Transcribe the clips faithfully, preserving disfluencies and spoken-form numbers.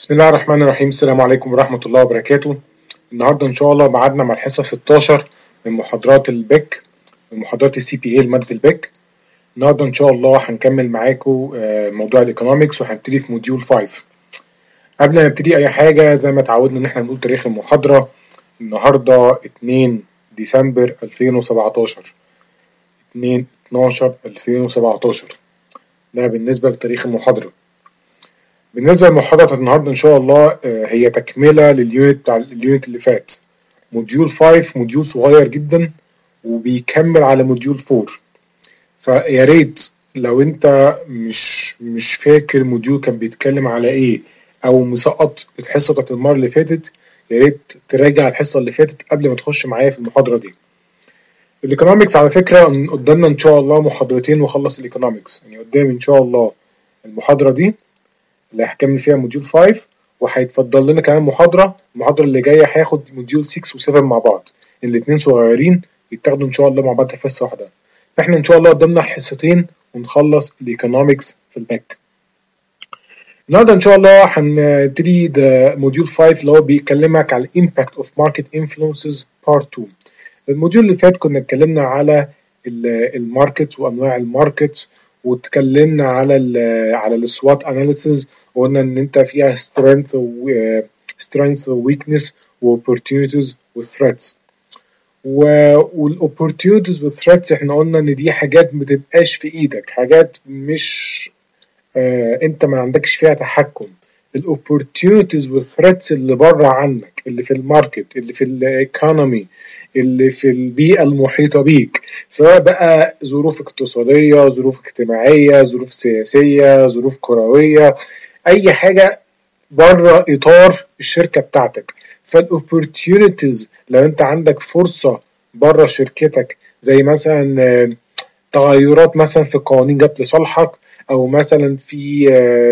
بسم الله الرحمن الرحيم. السلام عليكم ورحمة الله وبركاته. النهاردة إن شاء الله ميعادنا مع الحصة ستاشر من محاضرات البيك، من محاضرات السي بي اي لمادة البيك. النهاردة إن شاء الله هنكمل معاكم موضوع الإيكونومكس وهنبتدي في موديول خمسة. قبل ما نبتدي أي حاجة زي ما اتعودنا إن احنا نقول تاريخ المحاضرة. النهاردة اتنين ديسمبر ألفين وسبعتاشر، اتنين اتناشر ألفين وسبعتاشر. ده بالنسبة لتاريخ المحاضرة. بالنسبة لمحاضرة النهاردة إن شاء الله هي تكملة لليونت بتاع اليونت اللي فات. موديول خمسة موديول صغير جدا وبيكمل على موديول أربعة، فيا ريت لو أنت مش مش فاكر الموديول كان بيتكلم على إيه أو مسقط الحصة بتاعت المرة اللي فاتت، يا ريت تراجع الحصة اللي فاتت قبل ما تخش معايا في المحاضرة دي. الإيكونومكس على فكرة قدامنا إن شاء الله محاضرتين وخلص الإيكونومكس، يعني قدامي إن شاء الله المحاضرة دي اللي هكمل فيها موديول خمسة، وهيتفضل لنا كمان محاضرة المحاضرة اللي جاية هاخد موديول ستة و7 مع بعض، الاتنين صغيرين يتاخدوا إن شاء الله مع بعض في حصة واحدة. فإحنا إن شاء الله قدامنا حصتين ونخلص الإيكونومكس في الباك. النهارده إن شاء الله هنبتدي ده موديول خمسة اللي هو بيكلمك على Impact of Market Influences Part اتنين. الموديول اللي فات كنا اتكلمنا على الماركت وأنواع الماركت، واتكلمنا على ال على السوات اناليسيز، وقلنا ان انت فيها سترينث و سترينث وويكنس واوبورتيونيتيز وثريتس. والاوبورتيونيتيز والثريتس احنا قلنا ان دي حاجات ما بتبقاش في ايدك، حاجات مش آه انت ما عندكش فيها تحكم. الاوبورتيونيتيز والثريتس اللي بره عنك، اللي في الماركت، اللي في الايكونومي، اللي في البيئة المحيطة بيك، سواء بقى ظروف اقتصادية، ظروف اجتماعية، ظروف سياسية، ظروف كروية، أي حاجة بره إطار الشركة بتاعتك. فالopportunities لو أنت عندك فرصة بره شركتك، زي مثلا تغيرات مثلا في قوانين جت لصالحك، أو مثلا في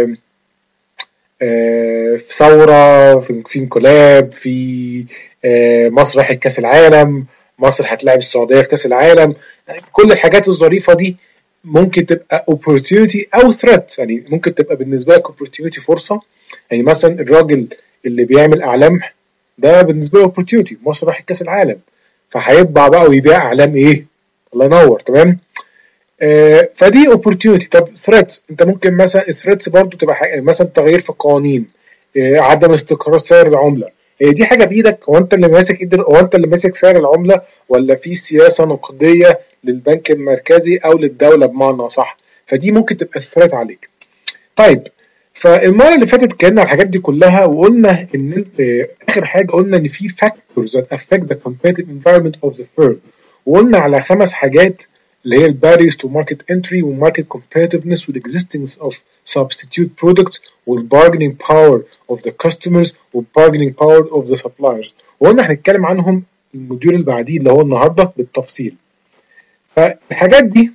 في ثورة، في انقلاب، في مصر راحت كاس العالم، مصر هتلاعب السعودية في كاس العالم. يعني كل الحاجات الظريفة دي ممكن تبقى opportunity أو threat. يعني ممكن تبقى بالنسبة لك opportunity فرصة، يعني مثلا الراجل اللي بيعمل أعلام ده بالنسبة له opportunity، مصر راحت كاس العالم، فهيطبع بقى ويبيع أعلام إيه؟ الله ينور، تمام؟ آه فدي opportunity. طب threats، أنت ممكن مثلا threats برضو تبقى مثلا تغيير في القوانين، آه عدم استقرار سعر العملة. هي دي حاجة بإيدك، هو أنت اللي ماسك إيد، هو أنت اللي ماسك سعر العملة، ولا في سياسة نقدية للبنك المركزي أو للدولة بمعنى صح؟ فدي ممكن تبقى ثريت عليك. طيب، فالمرة اللي فاتت اتكلمنا على الحاجات دي كلها، وقلنا إن آخر حاجة قلنا إن في factors that affect the competitive environment of the firm، وقلنا على خمس حاجات اللي هي barriers to market entry وmarket competitiveness والexistence of substitute products والbargaining power of the customers والbargaining power of the suppliers، وقلنا هنتكلم عنهم الموديول اللي بعديه اللي هو النهارده بالتفصيل. فالحاجات دي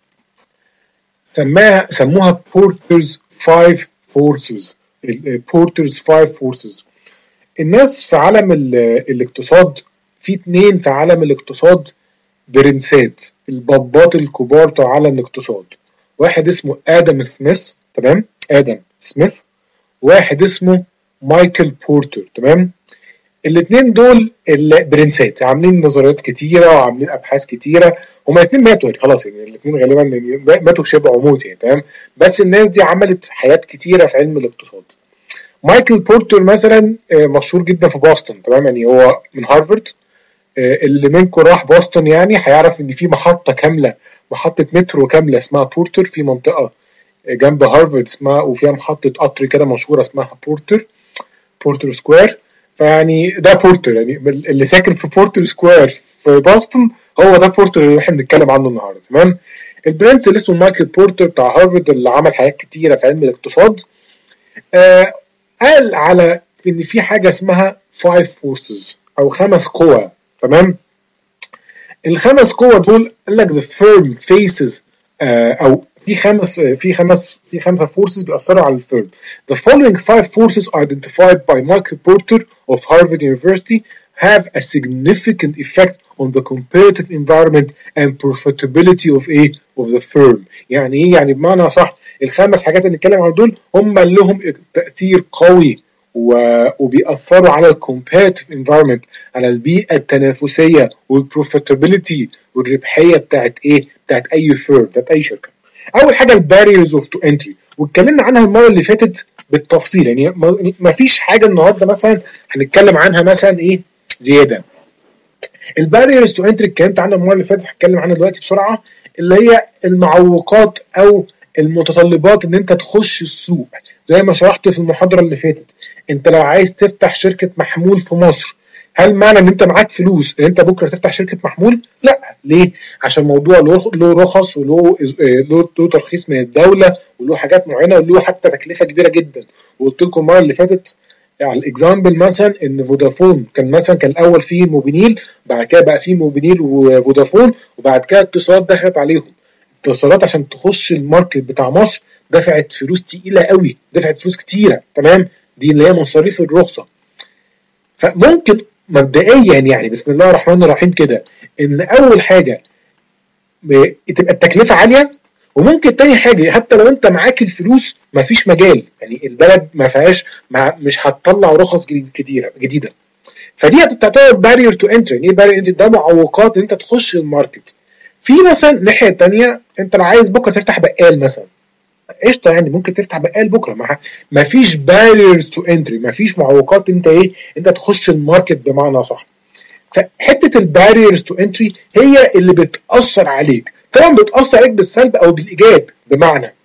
سماها سموها Porter's five forces. Porter's five forces. الناس في عالم الاقتصاد، في اتنين في عالم الاقتصاد برنسات، البابات الكبار بتوع عالم الاقتصاد. واحد اسمه آدم سميث، تمام؟ آدم سميث. واحد اسمه مايكل بورتر، تمام؟ الاثنين دول البرنسات، عاملين نظريات كتيرة وعاملين أبحاث كتيرة. هما الاثنين ماتوا يعني خلاص، يعني الاثنين غالبا ماتوا شبه موت يعني، تمام؟ بس الناس دي عملت حاجات كتيرة في علم الاقتصاد. مايكل بورتر مثلا مشهور جدا في بوسطن، تمام؟ يعني هو من هارفارد. اللي منكم راح بوسطن يعني هيعرف ان في محطة كاملة، محطة مترو كاملة اسمها بورتر في منطقة جنب هارفارد اسمها، وفيها محطة قطر كده مشهورة اسمها بورتر، بورتر سكوير. فيعني ده بورتر، يعني اللي ساكن في بورتر سكوير في بوسطن هو ده بورتر اللي احنا بنتكلم عنه النهارده، تمام؟ البرنس اللي اسمه مايكل بورتر بتاع هارفارد اللي عمل حاجات كتيرة في علم الاقتصاد، آه قال على ان في حاجة اسمها five forces او خمس قوى، تمام؟ الخمس قوى دول قال لك the firm faces آه او في خمس في خمس في خمسة forces بيأثروا على الفيرم. The following five forces identified by Michael Porter of Harvard University have a significant effect on the competitive environment and profitability of a of the firm. يعني ايه؟ يعني بمعنى صح الخمس حاجات اللي نتكلم عن دول هم لهم تأثير قوي وبيأثروا على الكومبيتيتيف انفايرمنت، على البيئه التنافسيه والبروفيتابيلتي والربحيه بتاعت ايه؟ بتاعت اي فيرم، بتاعت اي شركه. اول حاجه الباريرز اوف تو انتري، واتكلمنا عنها المره اللي فاتت بالتفصيل، يعني ما فيش حاجه النهارده مثلا هنتكلم عنها مثلا ايه زياده. الباريرز تو انتري اتكلمت عنها المره اللي فاتت، هتكلم عنها دلوقتي بسرعه، اللي هي المعوقات او المتطلبات ان انت تخش السوق. زي ما شرحت في المحاضره اللي فاتت، انت لو عايز تفتح شركه محمول في مصر، هل معنى ان انت معاك فلوس ان انت بكره تفتح شركه محمول؟ لا. ليه؟ عشان موضوع له رخص وله له ترخيص من الدوله وله حاجات معينه وله حتى تكلفه كبيره جدا. وقلت لكم المره اللي فاتت يعني الاكزامبل مثلا ان فودافون كان مثلا كان الاول فيه موبينيل، بعد كده بقى فيه موبينيل وفودافون، وبعد كده اتصالات دخلت عليهم. اتصالات عشان تخش الماركت بتاع مصر دفعت فلوس تقيله قوي، دفعت فلوس كتيره، تمام؟ دي اللي هي مصاريف الرخصه. فممكن مبدئيا يعني بسم الله الرحمن الرحيم كده ان اول حاجه تبقى التكلفه عاليه، وممكن تاني حاجه حتى لو انت معاك الفلوس مفيش مجال، يعني البلد ما فيهاش، مش هتطلع رخص كتيره جديده. فدي هتعتبر بارير تو انتر. ايه بارير انتر؟ ده معوقات ان انت تخش الماركت. في مثلا ناحيه تانيه، انت لو عايز بكره تفتح بقال مثلا، قشطه يعني ممكن تفتح بقال بكره، ما فيش باريرز تو انتري، ما فيش معوقات انت ايه انت تخش الماركت بمعنى صح. فحته الباريرز تو انتري هي اللي بتاثر عليك، طبعا بتاثر عليك بالسلب او بالايجاب. بمعنى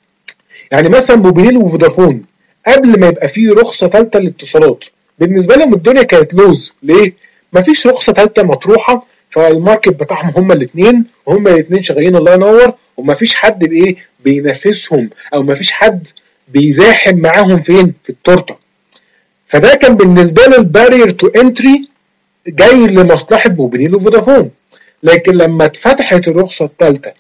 يعني مثلا موبينيل وفودافون قبل ما يبقى فيه رخصه ثالثه للاتصالات، بالنسبه لهم الدنيا كانت لوز. ليه؟ مفيش رخصه ثالثه مطروحه، فالماركت بتاعهم هما الاثنين، وهما الاثنين شغالين الله ينور، ومفيش حد بايه بينافسهم، او مفيش حد بيزاحم معاهم فين في التورته. فده كان بالنسبه له البارير تو انتري جاي لمصلحه موبينيل وفودافون. لكن لما اتفتحت الرخصه الثالثه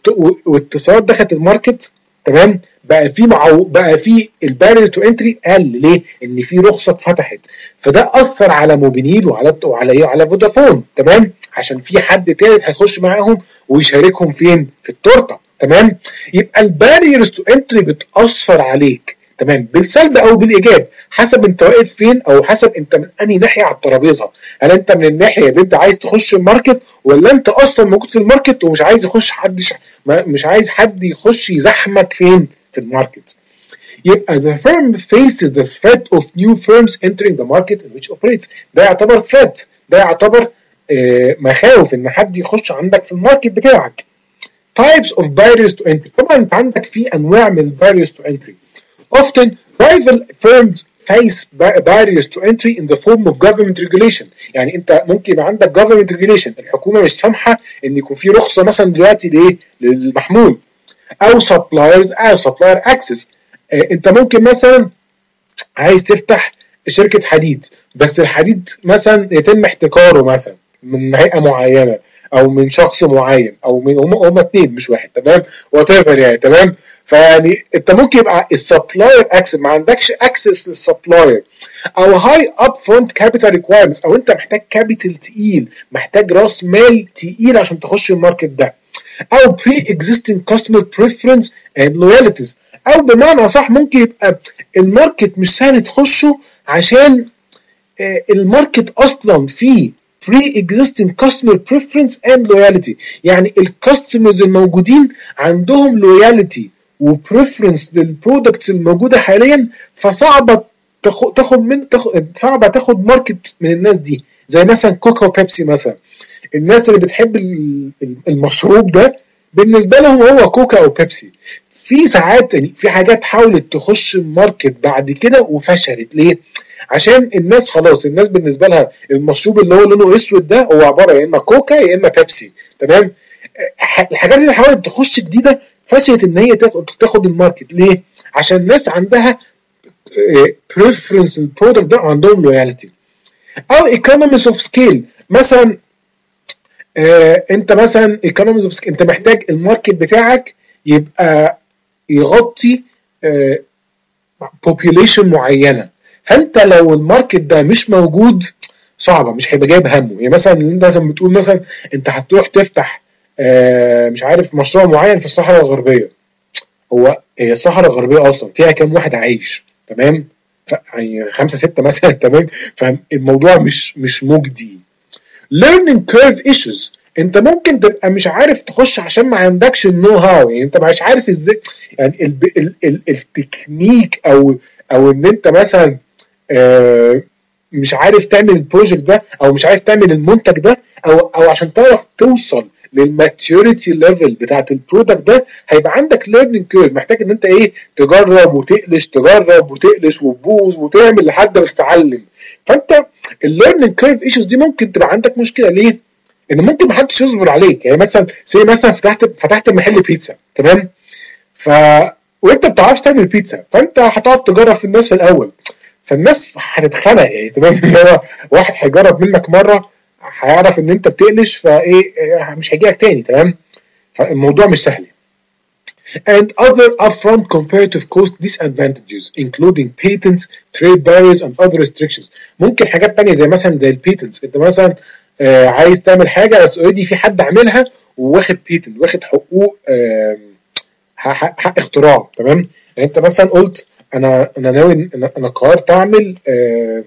واتصالات دخلت الماركت، تمام، بقى في معو... بقى في البارير تو انتري قل. ليه؟ ان في رخصه اتفتحت، فده اثر على موبينيل وعلى وعلى ايه على فودافون، تمام، عشان في حد ثالث هيخش معاهم ويشاركهم فين في التورته، تمام. يبقى الباريرز تو انتري بتاثر عليك، تمام، بالسلب او بالايجاب حسب انت واقف فين، او حسب انت من انهي ناحيه على الترابيزه. هل انت من الناحيه اللي انت عايز تخش الماركت، ولا انت اصلا موجود في الماركت ومش عايز يخش حد ش... مش عايز حد يخش يزحمك فين في الماركت. يبقى the firm faces the threat of new firms entering the market in which operates. ده يعتبر threat، ده يعتبر آه مخاوف ان حد يخش عندك في الماركت بتاعك. types of barriers to entry. طبعا انت عندك في انواع من barriers to entry. Often rival firms face barriers to entry in the form of government regulation. يعني انت ممكن يبقى عندك government regulation، الحكومه مش سامحه ان يكون في رخصه مثلا دلوقتي لايه للمحمول، او suppliers او supplier access. اه انت ممكن مثلا عايز تفتح شركه حديد، بس الحديد مثلا يتم احتكاره مثلا من هيئه معينه او من شخص معين، او من هم هم اثنين مش واحد، تمام، وات ايفر يعني، تمام. فيعني انت ممكن يبقى السبلاير اكسس ما عندكش اكسس للسبلاير، او هاي اب فرونت كابيتال ريكوايرمنتس، او انت محتاج كابيتال تقيل، محتاج راس مال تقيل عشان تخش الماركت ده، او بري اكزيستنج كاستمر بريفرنس اند لويالتيز، او بمعنى صح ممكن يبقى الماركت مش سهل تخشه عشان الماركت اصلا فيه pre-existing customer preference and loyalty. يعني الكاستمرز الموجودين عندهم loyalty وبريفرنس للبرودكتس الموجوده حاليا، فصعبه تاخد من تاخد صعبه تاخد ماركت من الناس دي. زي مثلا كوكا وبيبسي مثلا، الناس اللي بتحب المشروب ده بالنسبه لهم هو كوكا او بيبسي. في ساعات في حاجات حاولت تخش الماركت بعد كده وفشلت. ليه؟ عشان الناس خلاص، الناس بالنسبه لها المشروب اللي هو لونه اسود ده هو عباره يا اما كوكا يا اما بيبسي، تمام. الحاجات اللي حاولت تخش جديده فشلت ان هي تاخد الماركت. ليه؟ عشان الناس عندها بريفرنس البرودكت ده، عندهم لويالتي. او ايكونوميز اوف سكيل، مثلا آه انت مثلا ايكونوميز اوف سكيل، انت محتاج الماركت بتاعك يبقى يغطي آه population معينه، فانت لو الماركت ده مش موجود صعبه، مش هيبقى جايب همه. يعني مثلا انت مثلا بتقول مثلا انت هتروح تفتح آه مش عارف مشروع معين في الصحراء الغربيه، هو هي الصحراء الغربيه اصلا فيها كام واحد عايش، تمام، يعني خمسة ستة مثلا، تمام. فالموضوع مش مش مجدي. learning curve issues، انت ممكن تبقى مش عارف تخش عشان ما عندكش النو هاو، يعني انت مش عارف ازاي، يعني ال ال ال التكنيك او او ان انت مثلا آه مش عارف تعمل البروجكت ده، او مش عارف تعمل المنتج ده، او او عشان تعرف توصل للماتيوريتي ليفل بتاعت البرودكت ده، هيبقى عندك ليرنينج كيرف، محتاج ان انت ايه، تجرب وتقلش، تجرب وتقلش وتبوظ وتعمل لحد ما تتعلم. فانت الليرنينج كيرف ايشوز دي ممكن تبقى عندك مشكله. ليه؟ ان ممكن ما حدش يصبر عليك. يعني مثلا زي مثلا فتحت فتحت محل بيتزا، تمام، ف وانت ما بتعرفش تعمل بيتزا، فانت هتقعد تجرب في الناس في الاول، فالناس هتتخنق، يعني تمام. اللي هو واحد هيجرب منك مره، هيعرف ان انت بتقلش، فايه مش هيجيلك تاني، تمام. فالموضوع مش سهل. And other upfront comparative cost disadvantages including patents, trade barriers and other restrictions. ممكن حاجات تانية زي مثلا زي البيتنتس، انت مثلا آه عايز تعمل حاجه بس اوريدي في حد عاملها وواخد بيتنت، واخد حقوق آه حق, حق اختراع، تمام. يعني انت مثلا قلت انا انا ناوي انا, أنا قررت اعمل آه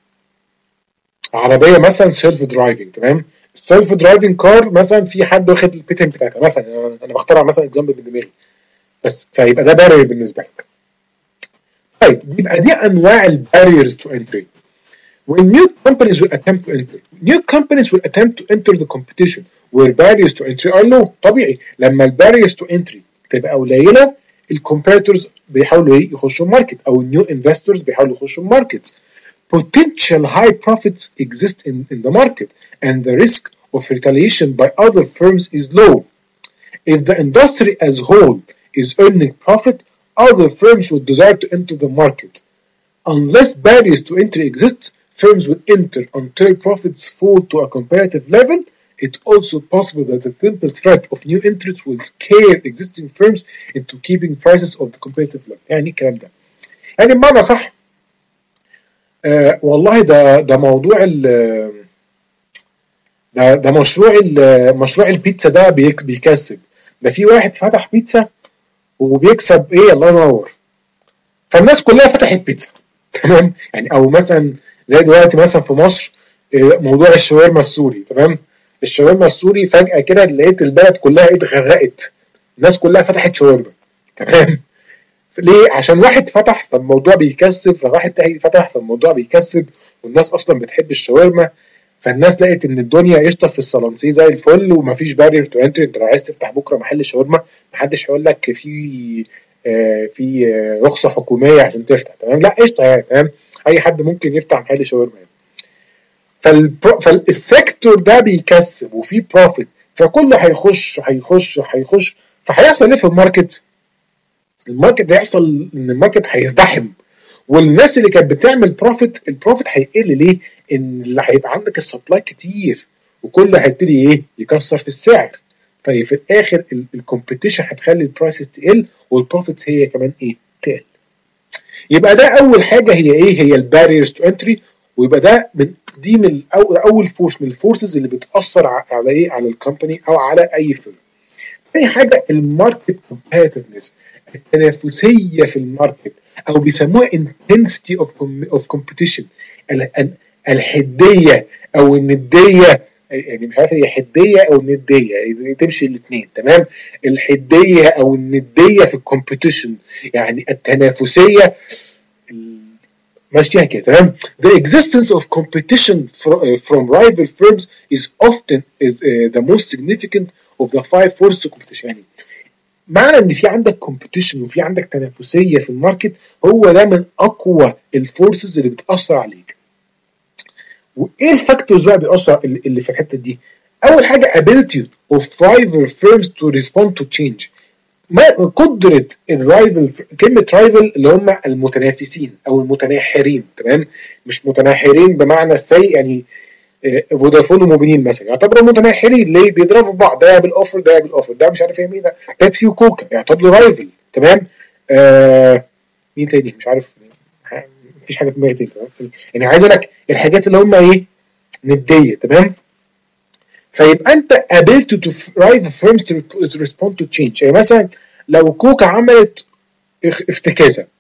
عربيه مثلا سيلف درايفنج، تمام. السيلف درايفنج كار مثلا في حد واخد البيتنت بتاعتها، مثلا انا بخترع مثلا اكزامبل من دماغي بس، فيبقى ده بارير بالنسبه لك. طيب يبقى دي انواع الباريرز تو انتري. When new companies will attempt to enter, new companies will attempt to enter the competition where barriers to entry are low. طبيعي لما الباريرز تو انتري تبقى قليله، الكومبيتيتورز بيحاولوا ايه، يخشوا الماركت، او النيو انفستورز بيحاولوا يخشوا الماركت. Potential high profits exist in, in the market and the risk of retaliation by other firms is low. If the industry as a whole is earning profit, other firms would desire to enter the market. Unless barriers to entry exist, firms will enter until profits fall to a competitive level. It's also possible that the simple threat of new entrants will scare existing firms into keeping prices of the competitive level. يعني الكلام ده، يعني بمعنى صح، آه والله ده ده موضوع ال ده ده مشروع ال مشروع البيتزا ده بيكسب. ده في واحد فتح بيتزا وبيكسب ايه، الله ينور، فالناس كلها فتحت بيتزا، تمام. يعني او مثلا زي دلوقتي مثلا في مصر موضوع الشاورما السوري، تمام. الشاورما السوري فجأة كده لقيت البلد كلها اتغرقت، الناس كلها فتحت شاورما، تمام. ليه؟ عشان واحد فتح فالموضوع بيكسب، فواحد تاني فتح فالموضوع بيكسب، والناس اصلا بتحب الشاورما، فالناس لقت ان الدنيا قشطه في الصلانسيه زي الفل، ومفيش بارير تو انتري. انت لو عايز تفتح بكره محل شاورما محدش هيقول لك في آه في آه رخصه حكوميه عشان تفتح، تمام. لا قشطه يعني، تمام، اي حد ممكن يفتح محل شاورما يعني. فالسيكتور ده بيكسب وفي بروفيت، فكله هيخش هيخش هيخش فهيحصل ايه في الماركت؟ الماركت هيحصل ان الماركت هيزدحم، والناس اللي كانت بتعمل بروفيت البروفيت هيقل. ليه؟ ان اللي هيبقى عندك السبلاي كتير، وكله هيبتدي ايه، يكسر في السعر، ففي الاخر الكومبيتيشن هتخلي البرايسز تقل والبروفيتس هي كمان ايه، تقل. يبقى ده اول حاجه هي ايه، هي الباريرز تو انتري. ويبقى ده من دي من اول اول فورس من الفورسز اللي بتاثر على ايه، على الكومباني او على اي فيلم. تاني حاجه الماركت كومبيتيتفنس، التنافسيه في الماركت، او بيسموها intensity of of competition، الحديه او النديه. يعني مش عارف هي حديه او نديه، يعني تمشي الاثنين، تمام. الحديه او النديه في الكومبيتيشن يعني التنافسيه ماشيها كده، تمام. The existence of competition from rival firms is often is uh, the most significant of the five forces of competition. يعني معنى ان في عندك كومبيتيشن وفي عندك تنافسيه في الماركت، هو ده من اقوى الفورسز اللي بتاثر عليك. وايه الفاكتورز بقى بيأثر اللي في الحته دي؟ اول حاجه ability of rival firms to respond to change. ما قدره الرايفل، كلمه رايفل اللي هم المتنافسين او المتناحرين، تمام. مش متناحرين بمعنى السيء، يعني فودافون وموبينيل مثلا يعتبروا متناحرين، ليه؟ بيضربوا بعض، ده بالاوفر ده بالاوفر، ده مش عارف ايه مين ده. بيبسي وكوكا يعتبروا رايفل، تمام. آه مين تاني مش عارف، مفيش حاجه في دماغي تاني، تمام. يعني عايز اقول لك الحاجات اللي هم ايه، نديه، تمام. فيبقى انت ability to rival firms to respond to change. يعني مثلا لو كوكا عملت افتكاسه،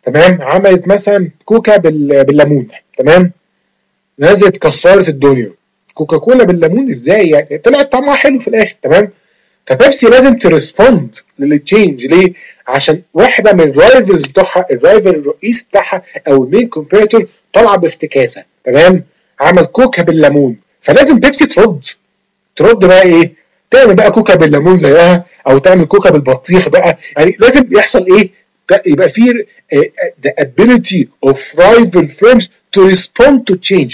تمام، عملت مثلا كوكا بالليمون، تمام، نزلت كسرت الدنيا. كوكا كولا بالليمون ازاي يعني؟ طلعت طعمها حلو في الاخر، تمام. فبيبسي لازم تريسبوند للتشينج. ليه؟ عشان واحده من الرايفلز بتوعها، الرايفل الرئيس بتاعها او المين كومبيتور طالعه بافتكاسه، تمام، عمل كوكا بالليمون، فلازم بيبسي ترد. ترد بقى ايه؟ تعمل بقى كوكا بالليمون زيها، او تعمل كوكا بالبطيخ بقى. يعني لازم يحصل ايه؟ يبقى في the ability of rival firms to respond to change.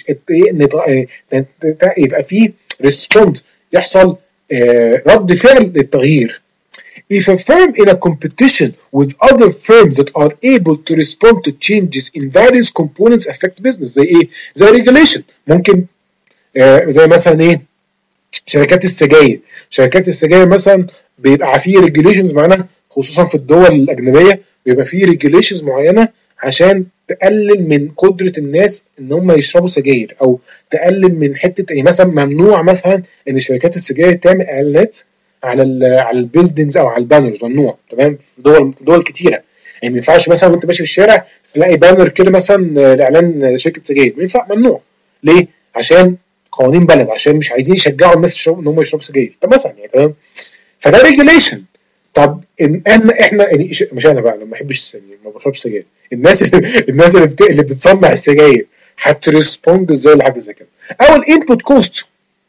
يبقى في respond، يحصل رد فعل للتغيير. If a firm in a competition with other firms that are able to respond to changes in various components affect business، زي ايه؟ زي regulation. ممكن زي مثلا ايه؟ شركات السجاير. شركات السجاير مثلا بيبقى فيه ريجوليشنز معينه، خصوصا في الدول الاجنبيه بيبقى فيه ريجوليشنز معينه عشان تقلل من قدره الناس ان هم يشربوا سجاير، او تقلل من حته يعني مثلا ممنوع مثلا ان شركات السجاير تعمل اعلانات على ال على البيلدينجز او على البانرز، ممنوع، تمام، في دول دول كتيره. يعني ما ينفعش مثلا وانت ماشي في الشارع تلاقي بانر كده مثلا لاعلان شركه سجاير، ينفع؟ ممنوع. ليه؟ عشان قوانين بلد، عشان مش عايزين يشجعوا الناس يشربوا ان هم يشربوا سجاير، طب مثلا يعني، تمام. فده ريجوليشن. طب ان احنا احنا يعني مش انا بقى، انا ما بحبش يعني ما بشربش سجاير، الناس الناس اللي, بت... اللي بتصنع السجاير هتريسبوند ازاي لحاجه زي كده؟ او الانبوت كوست.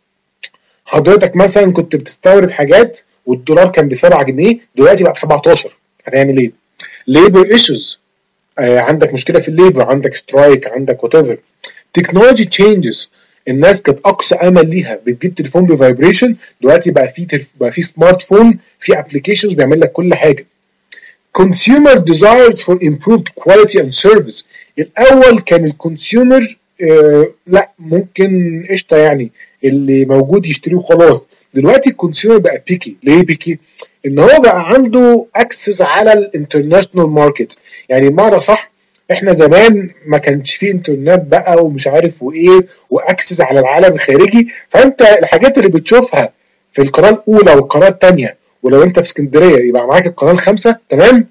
حضرتك مثلا كنت بتستورد حاجات والدولار كان ب سبعة جنيه، دلوقتي بقى ب سبعتاشر، هتعمل ايه؟ ليبر ايشوز، آه عندك مشكله في الليبر، عندك سترايك، عندك وات ايفر. تكنولوجي تشينجز، الناس كانت اقصى امل ليها بتجيب تليفون بفايبريشن، دلوقتي بقى في تلف... بقى في سمارت فون، في ابلكيشنز بيعمل لك كل حاجه. consumer desires for improved quality and service. الاول كان الكونسيومر آه لا ممكن قشطه يعني اللي موجود يشتريه وخلاص. دلوقتي الكونسيومر بقى بيكي. ليه بيكي؟ ان هو بقى عنده اكسس على الانترناشونال ماركت. يعني بمعنى صح، احنا زمان ما كانش فيه انترنت بقى ومش عارف وايه واكسس على العالم الخارجي، فانت الحاجات اللي بتشوفها في القناه الاولى والقناه الثانيه، ولو انت في اسكندريه يبقى معاك القناه الخامسه، تمام،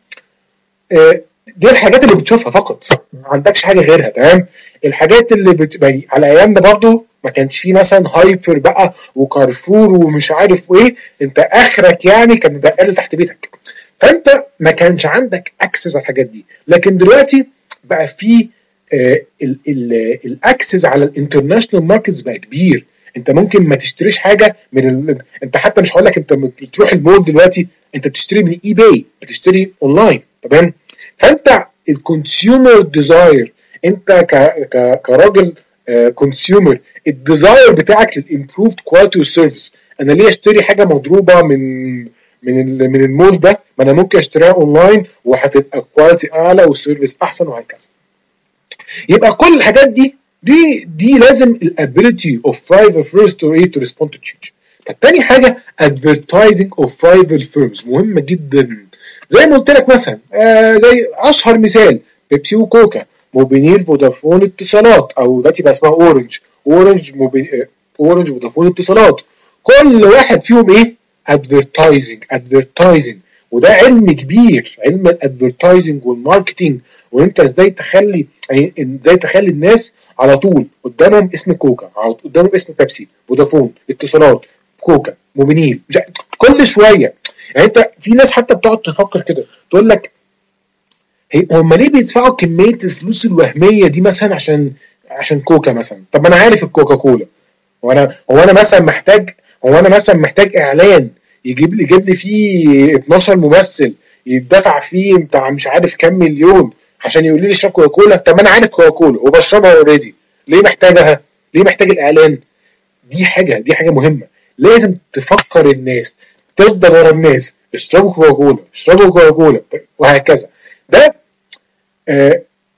آه دي الحاجات اللي بتشوفها فقط، ما عندكش حاجه غيرها، تمام. الحاجات اللي بتبقى على ايامنا برضو ما كانش فيه مثلا هايبر بقى وكارفور ومش عارف ايه، انت اخرك يعني كان بقال تحت بيتك، فانت ما كانش عندك اكسس على الحاجات دي. لكن دلوقتي بقى في آه الاكسس على الانترناشونال ماركتس بقى كبير. انت ممكن ما تشتريش حاجه من ال... انت حتى مش هقول لك انت بتروح المول دلوقتي، انت بتشتري من اي باي، بتشتري اونلاين، تمام. فانت الكونسيومر ديزاير، انت ك... ك... كراجل كونسيومر، الديزاير بتاعك للامبروفد كواليتي والسيرفيس. انا ليه اشتري حاجه مضروبه من من من المول ده؟ ما انا ممكن اشتريها اونلاين وهتبقى كواليتي اعلى وسيرفيس احسن وهكذا. يبقى كل الحاجات دي دي دي لازم الابيليتي اوف برايفت فيرست تو ريسبوند تو تشينج. طب تاني حاجه ادفرتايزنج اوف برايفت فيرمز مهمه جدا. زي ما قلت لك مثلا آه زي اشهر مثال بيبسي وكوكا، موبينيل، فودافون، اتصالات، او دلوقتي بقى اسمها اورنج، اورنج موبين اورنج فودافون اتصالات. كل واحد فيهم ايه؟ ادفرتايزنج ادفرتايزنج وده علم كبير، علم الادفرتايزنج والماركتنج، وانت ازاي تخلي يعني ازاي تخلي الناس على طول قدامهم اسم كوكا، قدامهم اسم بيبسي، فودافون، اتصالات، كوكا، موبينيل، كل شويه. يعني انت في ناس حتى بتقعد تفكر كده تقول لك هم ليه بيدفعوا كميه الفلوس الوهميه دي مثلا عشان عشان كوكا مثلا؟ طب ما انا عارف الكوكا كولا، هو انا هو انا مثلا محتاج هو انا مثلا محتاج اعلان يجيب لي يجيب لي فيه اتناشر ممثل يدفع فيه بتاع مش عارف كام مليون عشان يقول لي اشرب كوكا كولا؟ طب ما انا عارف كوكا كولا وبشربها اوريدي، ليه محتاجها؟ ليه محتاج الاعلان؟ دي حاجه دي حاجه مهمه، لازم تفكر الناس، تفضل ورا الناس، اشربوا كوكا كولا، اشربوا كوكا كولا، وهكذا. ده آه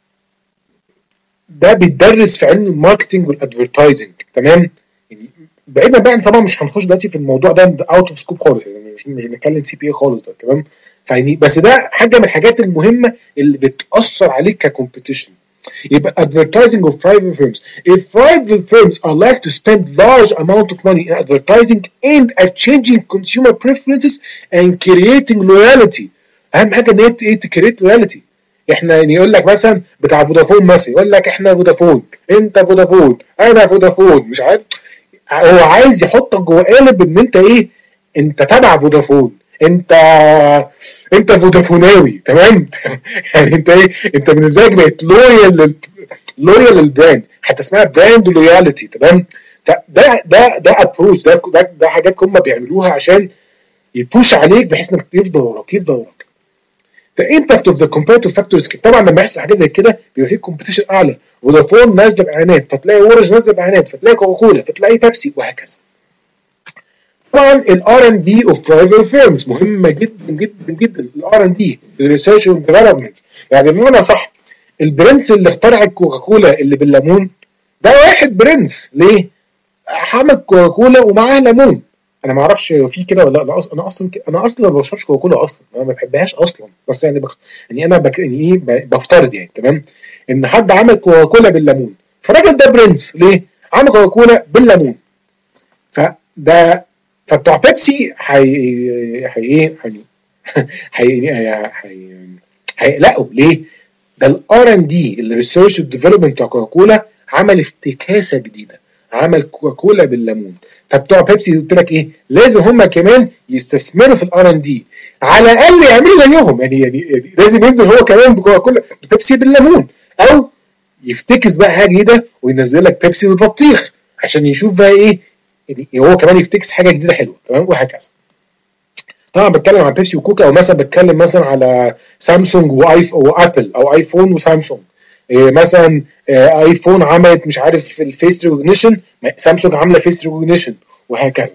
ده بيتدرس في علم الماركتنج والادفرتايزنج، تمام. يعني بعيدا بقى طبعا مش هنخش دلوقتي في الموضوع ده اوت اوف سكوب خالص، يعني مش مش بنتكلم سي بي اي خالص ده، تمام. فيعني بس ده حاجه من الحاجات المهمه اللي بتاثر عليك ككومبيتيشن. يبقى advertising of private firms. If private firms are like to spend large amount of money in advertising aimed at changing consumer preferences and creating loyalty. اهم حاجه ان هي ايه؟ تكريت loyalty. احنا يعني يقول لك مثلا بتاع فودافون مثلا يقول لك احنا فودافون، انت فودافون، انا فودافون، مش عارف. هو عايز يحطك جوه قالب ان انت ايه، انت تبع فودافون، انت انت فودافوناوي، تمام. يعني انت ايه، انت بالنسبه لك بقيت لويال، لويال للبراند، حتى اسمها براند لويالتي، تمام. ده ده ده ده ابروش، ده ده ده حاجات هم بيعملوها عشان يبوش عليك بحيث انك يفضل وراك يفضل وراك. فالامباكت اوف ذا كومبيتيتيف فاكتورز، طبعا لما يحصل حاجات زي كده بيبقى في كومبيتيشن اعلى، فودافون نازله باعلانات فتلاقي اورنج نازله باعلانات، فتلاقي كوكاكولا، فتلاقي بيبسي، وهكذا. طبعا الار ان دي اوف برايفت فيرمز مهمه جدا جدا جدا. الار ان دي الريسيرش والديفلوبمنت، يعني بمعنى صح البرنس اللي اخترع الكوكاكولا اللي بالليمون ده واحد برنس ليه؟ عمل كوكاكولا ومعاها ليمون. انا ما اعرفش في كده ولا لا، انا اصلا انا اصلا انا اصلا ما بشربش كوكاكولا اصلا، انا ما بحبهاش اصلا، بس يعني بخ... يعني انا بك... يعني ايه ب... بفترض يعني، تمام، ان حد عمل كوكاكولا بالليمون، فالراجل ده برنس ليه؟ عمل كوكاكولا بالليمون. فده فبتوع بيبسي هي هي ايه هي هي هيقلقوا ليه؟ ده الار ان دي الريسيرش والديفلوبمنت بتاع كوكاكولا عمل افتكاسه جديده، عمل كوكاكولا بالليمون. فبتوع بيبسي قلت لك ايه، لازم هم كمان يستثمروا في الار ان دي، على الاقل يعملوا زيهم، يعني يعني لازم ينزل هو كمان بكوكاكولا بيبسي بالليمون، او يفتكس بقى حاجه جديده وينزل لك بيبسي بالبطيخ عشان يشوف بقى ايه، يعني هو كمان يفتكس حاجه جديده حلوه، تمام، وهكذا. طبعا بتكلم عن بيبسي وكوكا، او مثلا بتكلم مثلا على سامسونج وايف وابل، او ايفون وسامسونج. إيه مثلا إيه ايفون عملت مش عارف الفيس ريكوجنيشن، سامسونج عامله فيس ريكوجنيشن، وهكذا.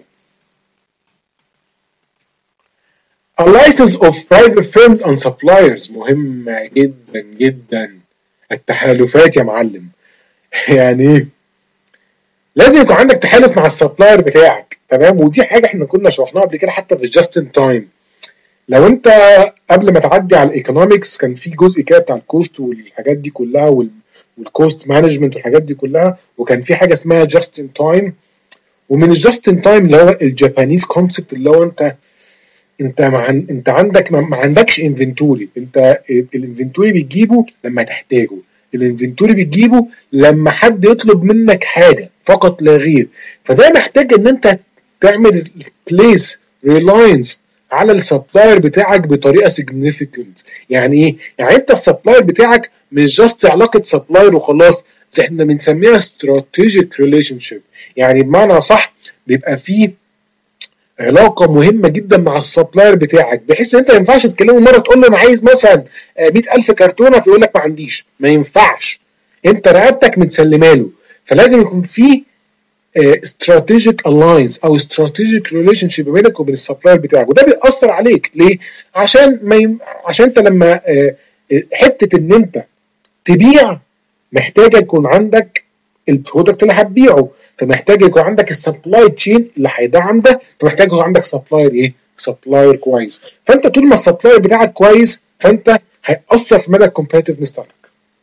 A license of private firms and suppliers مهمة جدا جدا. التحالفات يا معلم. يعني ايه؟ لازم يكون عندك تحالف مع السبلاير بتاعك، تمام، ودي حاجة احنا كنا شرحناها قبل كده حتى في الجاست ان تايم. لو انت قبل ما تعدي على الايكونومكس كان في جزء كده بتاع الكوست والحاجات دي كلها والكوست مانجمنت والحاجات دي كلها، وكان في حاجه اسمها جاست ان تايم. ومن الجاست ان تايم اللي هو الجابانيز كونسبت، اللي هو انت انت مع انت عندك ما عندكش انفنتوري، انت الانفنتوري بتجيبه لما تحتاجه، الانفنتوري بتجيبه لما حد يطلب منك حاجه فقط لا غير. فده محتاج ان انت تعمل بليس ريلاينس على السبلاير بتاعك بطريقه سيجنيفيكانت. يعني ايه؟ يعني انت السبلاير بتاعك مش جاست علاقه سبلاير وخلاص، احنا بنسميها استراتيجيك ريليشن شيب. يعني بمعنى صح بيبقى فيه علاقه مهمه جدا مع السبلاير بتاعك، بحيث ان انت ما ينفعش تكلمه مره تقول له انا عايز مثلا مئة ألف كرتونه فيقول لك ما عنديش، ما ينفعش، انت رقبتك متسلمه له. فلازم يكون في استراتيجيك الاينس او استراتيجيك ريليشن شيب بينك وبين السبلاير بتاعك، وده بيأثر عليك ليه؟ عشان ما يم... عشان انت لما حته ان انت تبيع محتاج يكون عندك البرودكت اللي هتبيعه، فمحتاج يكون عندك السبلاي تشين اللي هيدعم ده، فمحتاج يكون عندك سبلاير ايه؟ سبلاير كويس. فانت طول ما السبلاير بتاعك كويس فانت هيأثر في مدى الكومبيتيتيفنس بتاعتك.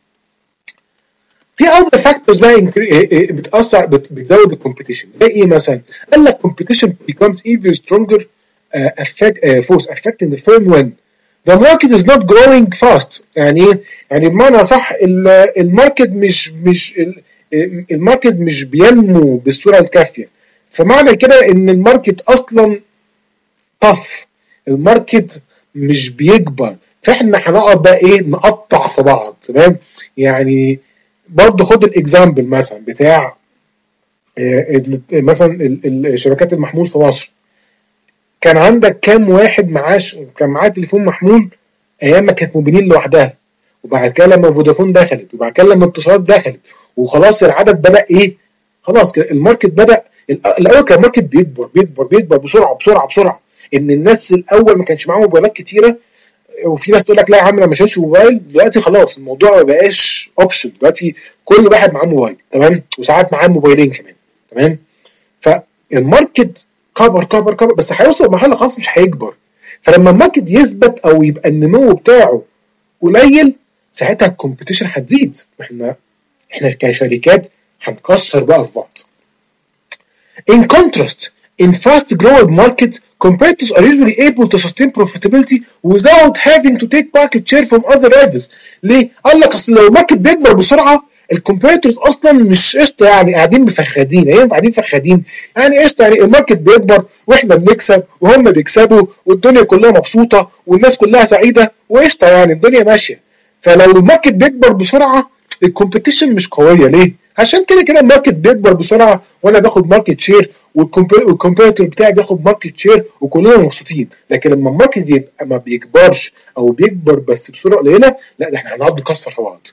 في other factors بقى بتأثر بتزود الكومبيتيشن، ده ايه مثلا؟ قال لك competition becomes even stronger uh, effect, uh, force affecting the firm when the market is not growing fast. يعني ايه؟ يعني بمعنى صح الماركت مش مش الماركت مش بينمو بالصوره الكافيه، فمعنى كده ان الماركت اصلا طف، الماركت مش بيكبر، فاحنا هنقعد بقى ايه نقطع في بعض، تمام. يعني برضه خد الاكزامبل مثلا بتاع مثلا الشبكات المحمول في مصر. كان عندك كام واحد معاش كان معاه تليفون محمول ايام ما كانت موبينيل لوحدها، وبعد كده لما فودافون دخلت، وبعد كده لما اتصالات دخلت، وخلاص العدد بدا ايه، خلاص الماركت بدا. الاول كان الماركت بيكبر بيكبر بيكبر بسرعه بسرعه بسرعه، ان الناس الاول ما كانش معاهم موبايلات كتيره، وفي ناس تقول لك لا يا عم انا ما شايلش موبايل. دلوقتي خلاص الموضوع ما بقاش اوبشن، دلوقتي كل واحد معاه موبايل، تمام، وساعات معاه موبايلين كمان، تمام. فالماركت كبر كبر كبر، بس هيوصل لمرحله خلاص مش هيكبر. فلما الماركت يثبت او يبقى النمو بتاعه قليل، ساعتها الكومبيتيشن هتزيد، احنا احنا كشركات هنكسر بقى في بعض. In contrast In fast-growing markets, competitors are usually able to sustain profitability without having to take market share from other rivals. ليه؟ قال لك اصل لو الماركت بيكبر بسرعه الكومبيتيتورز اصلا مش قشطه، يعني قاعدين مفخدين. يعني قاعدين مفخدين يعني قشطه، يعني الماركت بيكبر واحنا بنكسب وهم بيكسبوا والدنيا كلها مبسوطه والناس كلها سعيده وقشطه، يعني الدنيا ماشيه. فلو الماركت بيكبر بسرعه الكومبيتيشن مش قويه. ليه؟ عشان كده كده الماركت بيكبر بسرعه وانا باخد ماركت شير والكومبيتيتور بتاعي بياخد ماركت شير وكلنا مبسوطين. لكن لما الماركت يبقى ما بيكبرش او بيكبر بس بسرعه قليله، لا ده احنا هنقعد نكسر في بعض.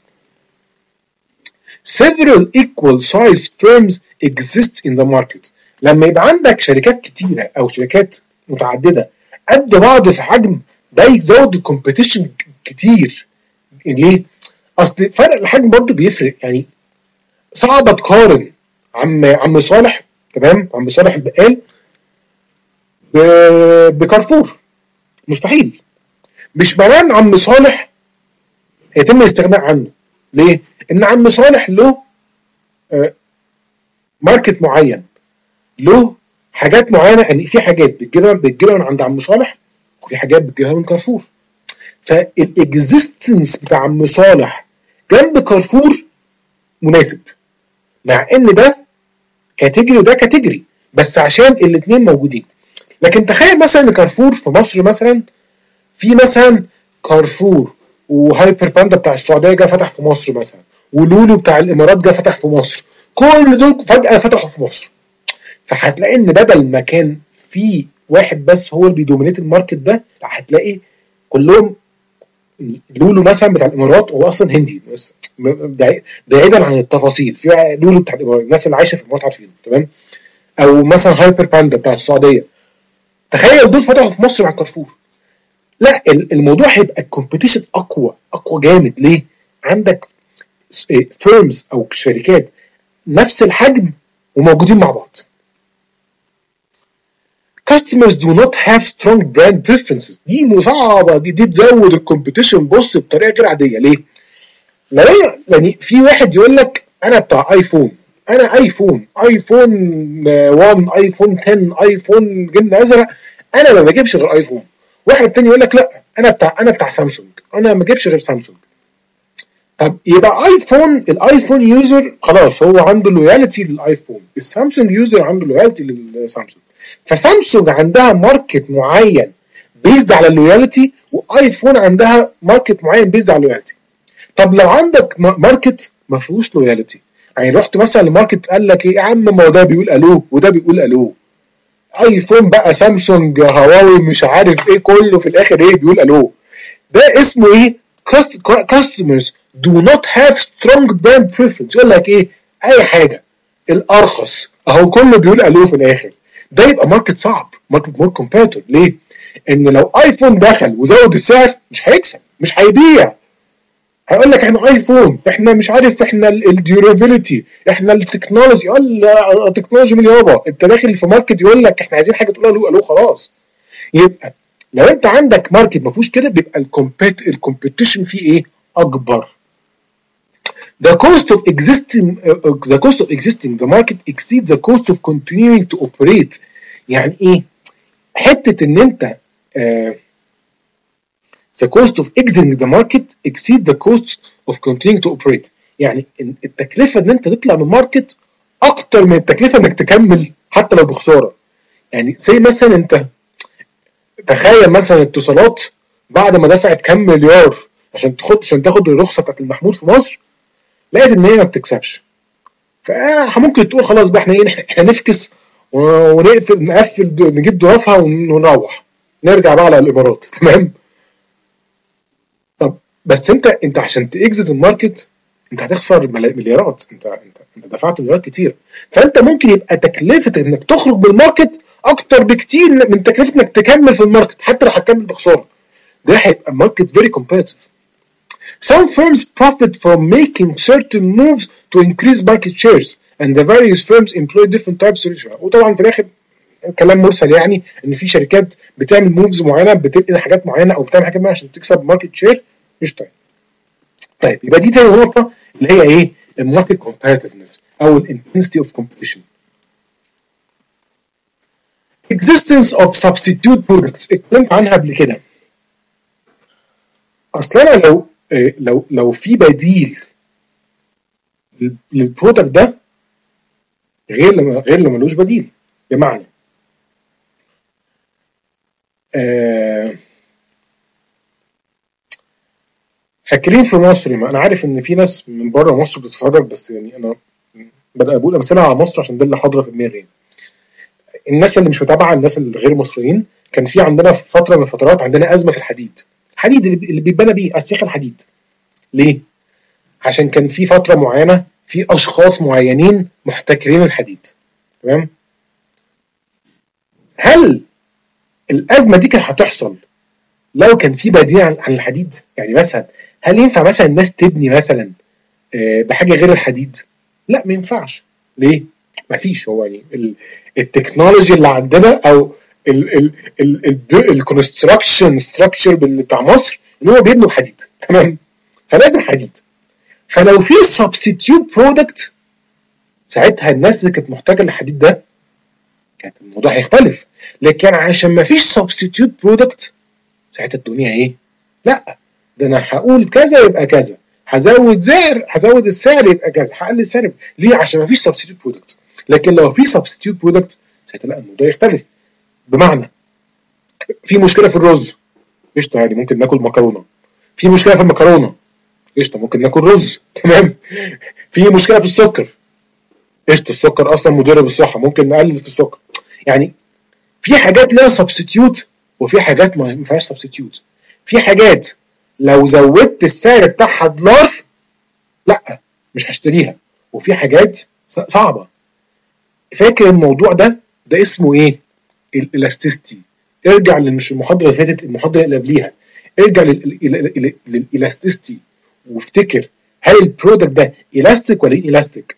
Several equal sized firms exist in the market. لما يبقى عندك شركات كتيره او شركات متعدده قد بعض في حجم، ده يزود الكومبيتيشن كتير. ليه؟ اصل فرق الحجم برضه بيفرق. يعني صعب تقارن عم عم صالح، تمام، عم صالح البقال بكارفور، مستحيل. مش معناه ان عم صالح هيتم الاستغناء عنه. ليه؟ ان عم صالح له ماركت معين، له حاجات معينه، يعني في حاجات بتجيبها بتجيبها من عند عم صالح وفي حاجات بتجيبها من كارفور. فالاكزيستنس بتاع عم صالح جنب كارفور مناسب، مع ان ده كاتيجري وده كاتيجري، بس عشان الاثنين موجودين. لكن تخيل مثلا ان كارفور في مصر مثلا، في مثلا كارفور وهايبر باندا بتاع السعوديه جه فتح في مصر مثلا، ولولو بتاع الامارات جه فتح في مصر، كل دول فجاه فتحوا في مصر. فهتلاقي ان بدل ما كان في واحد بس هو اللي بيدومينيت الماركت ده، هتلاقي كلهم. لولو مثلا بتاع الامارات هو اصلا هندي، بس بعيدا عن التفاصيل، في لولو بتاع الامارات الناس اللي عايشه في الامارات عارفينه، تمام. او مثلا هايبر باندا بتاع السعوديه، تخيل دول فتحوا في مصر مع كارفور. لا الموضوع هيبقى الكومبيتيشن اقوى اقوى جامد. ليه؟ عندك فيرمز او شركات نفس الحجم وموجودين مع بعض. Customers do not have strong brand preferences. دي صعبه، دي, دي تزود الكومبيتيشن بص بطريقه غير عاديه. ليه؟ لان يعني في واحد يقول لك انا بتاع ايفون، انا ايفون ايفون واحد، ايفون عشرة، ايفون جن ازرق، انا ما بجيبش غير ايفون. واحد تاني يقول لك لا انا بتاع انا بتاع سامسونج، انا ما بجيبش غير سامسونج. طب يبقى ايفون، الايفون يوزر خلاص هو عنده لويالتي للايفون، السامسونج يوزر عنده لويالتي للسامسونج. فسامسونج عندها ماركت معين بيزد على اللويالتي، وايفون عندها ماركت معين بيزد على اللويالتي. طب لو عندك ماركت ما فيهوش لويالتي، يعني رحت مثلا لماركت قال لك ايه يا عم، ما هو ده بيقول الو وده بيقول الو، ايفون بقى سامسونج هواوي مش عارف ايه، كله في الاخر ايه بيقول الو. ده اسمه ايه؟ customers do not have strong brand preference. يقول لك ايه؟ اي حاجه الارخص اهو كله بيقول الو في الاخر. ده يبقى ماركت صعب، ماركت مور كومبيتيتور. ليه؟ ان لو ايفون دخل وزود السعر مش هيكسب، مش هيبيع. هيقول لك احنا ايفون، احنا مش عارف، احنا الديورابيلتي، احنا التكنولوجي. يقول التكنولوجي من يابا، انت داخل في ماركت يقول لك احنا عايزين حاجه تقول الو الو خلاص. يبقى لو انت عندك ماركت ما فيهوش كده بيبقى الكومبيت الكومبيتيشن فيه ايه؟ اكبر. The cost of existing uh, the cost of existing the market exceeds the cost of continuing to operate. يعني ايه؟ حته ان انت uh, the cost of exiting the market exceed the cost of continuing to operate. يعني التكلفه ان انت تطلع من الماركت اكتر من التكلفه انك تكمل حتى لو بخساره. يعني زي مثلا انت تخيل مثلا اتصالات بعد ما دفعت كام مليار عشان تاخد عشان تاخد الرخصه بتاعت المحمول في مصر، لقيت ان هي ما بتكسبش. فممكن تقول خلاص بقى احنا ايه، احنا نفكس ونقفل نقفل نجيب ضرافها ونروح نرجع بقى على الامارات، تمام. طب بس انت انت عشان تاكزت الماركت انت هتخسر مليارات، انت انت انت دفعت مليارات كتير. فانت ممكن يبقى تكلفه انك تخرج من الماركت اكتر بكتير من تكلفه انك تكمل في الماركت حتى لو هتكمل بخساره. ده هيبقى ماركت very competitive. Some firms profit from making certain moves to increase market shares and the various firms employ different types of. وطبعا في الاخر كلام مرسل، يعني ان في شركات بتعمل موفز معينه، بتنقل حاجات معينه او بتعمل حاجات معينه عشان تكسب ماركت شير. مش طيب. طيب يبقى دي تاني نقطه اللي هي ايه؟ الماركت كومبيتيتفنس او الانتنسيتي اوف كومبيتيشن. existence of substitute products اتكلمت عنها قبل كده. اصل انا لو لو لو في بديل للبرودكت ده غير لما غير لما ملوش بديل. بمعنى آه فاكرين في مصر، ما انا عارف ان في ناس من بره مصر بتتفرج، بس يعني انا بدأ بقول امثله على مصر عشان ده اللي حاضره في دماغي. الناس اللي مش متابعه، الناس اللي غير مصريين، كان في عندنا في فتره من الفترات عندنا ازمه في الحديد. الحديد اللي بيتبنى بيه اسياخ الحديد. ليه؟ عشان كان في فتره معينه في اشخاص معينين محتكرين الحديد. تمام؟ هل الازمه دي كانت هتحصل لو كان في بديل عن الحديد؟ يعني مثلا هل ينفع مثلا الناس تبني مثلا بحاجه غير الحديد؟ لا، ما ينفعش. ليه؟ ما فيش. هو يعني التكنولوجي اللي عندنا او الكونستراكشن ستراكشر بتاع مصر ان هو بيبنوا حديد. تمام؟ فلازم حديد. فلو في سبستيتيوت برودكت ساعتها الناس اللي كانت محتاجه للحديد ده كانت الموضوع هيختلف. لكن عشان ما فيش سبستيتيوت برودكت ساعتها الدنيا ايه؟ لا، ده انا هقول كذا يبقى كذا، هزود سعر هزود السعر يبقى كذا، هقلل السعر. ليه؟ عشان ما فيش سبستيتيوت برودكت. لكن لو في سبستيتيوت برودكت ساعتها لا، الموضوع يختلف. بمعنى في مشكله في الرز، قشطه، يعني ممكن ناكل مكرونه. في مشكله في المكرونه، قشطه، ممكن ناكل رز. تمام؟ في مشكله في السكر، قشطه، السكر اصلا مضر بالصحه، ممكن نقلل في السكر. يعني في حاجات لها سبستيتيوت وفي حاجات ما فيهاش سبستيتيوت. في حاجات لو زودت السعر بتاعها دولار لا مش هشتريها، وفي حاجات صعبه. فاكر الموضوع ده؟ ده اسمه ايه؟ الالاستيستي. ارجع مش المحاضره اللي فاتت، المحاضره اللي قبليها، ارجع للالاستيستي وافتكر هل البرودكت ده الاستيك ولا ايه الاستيك.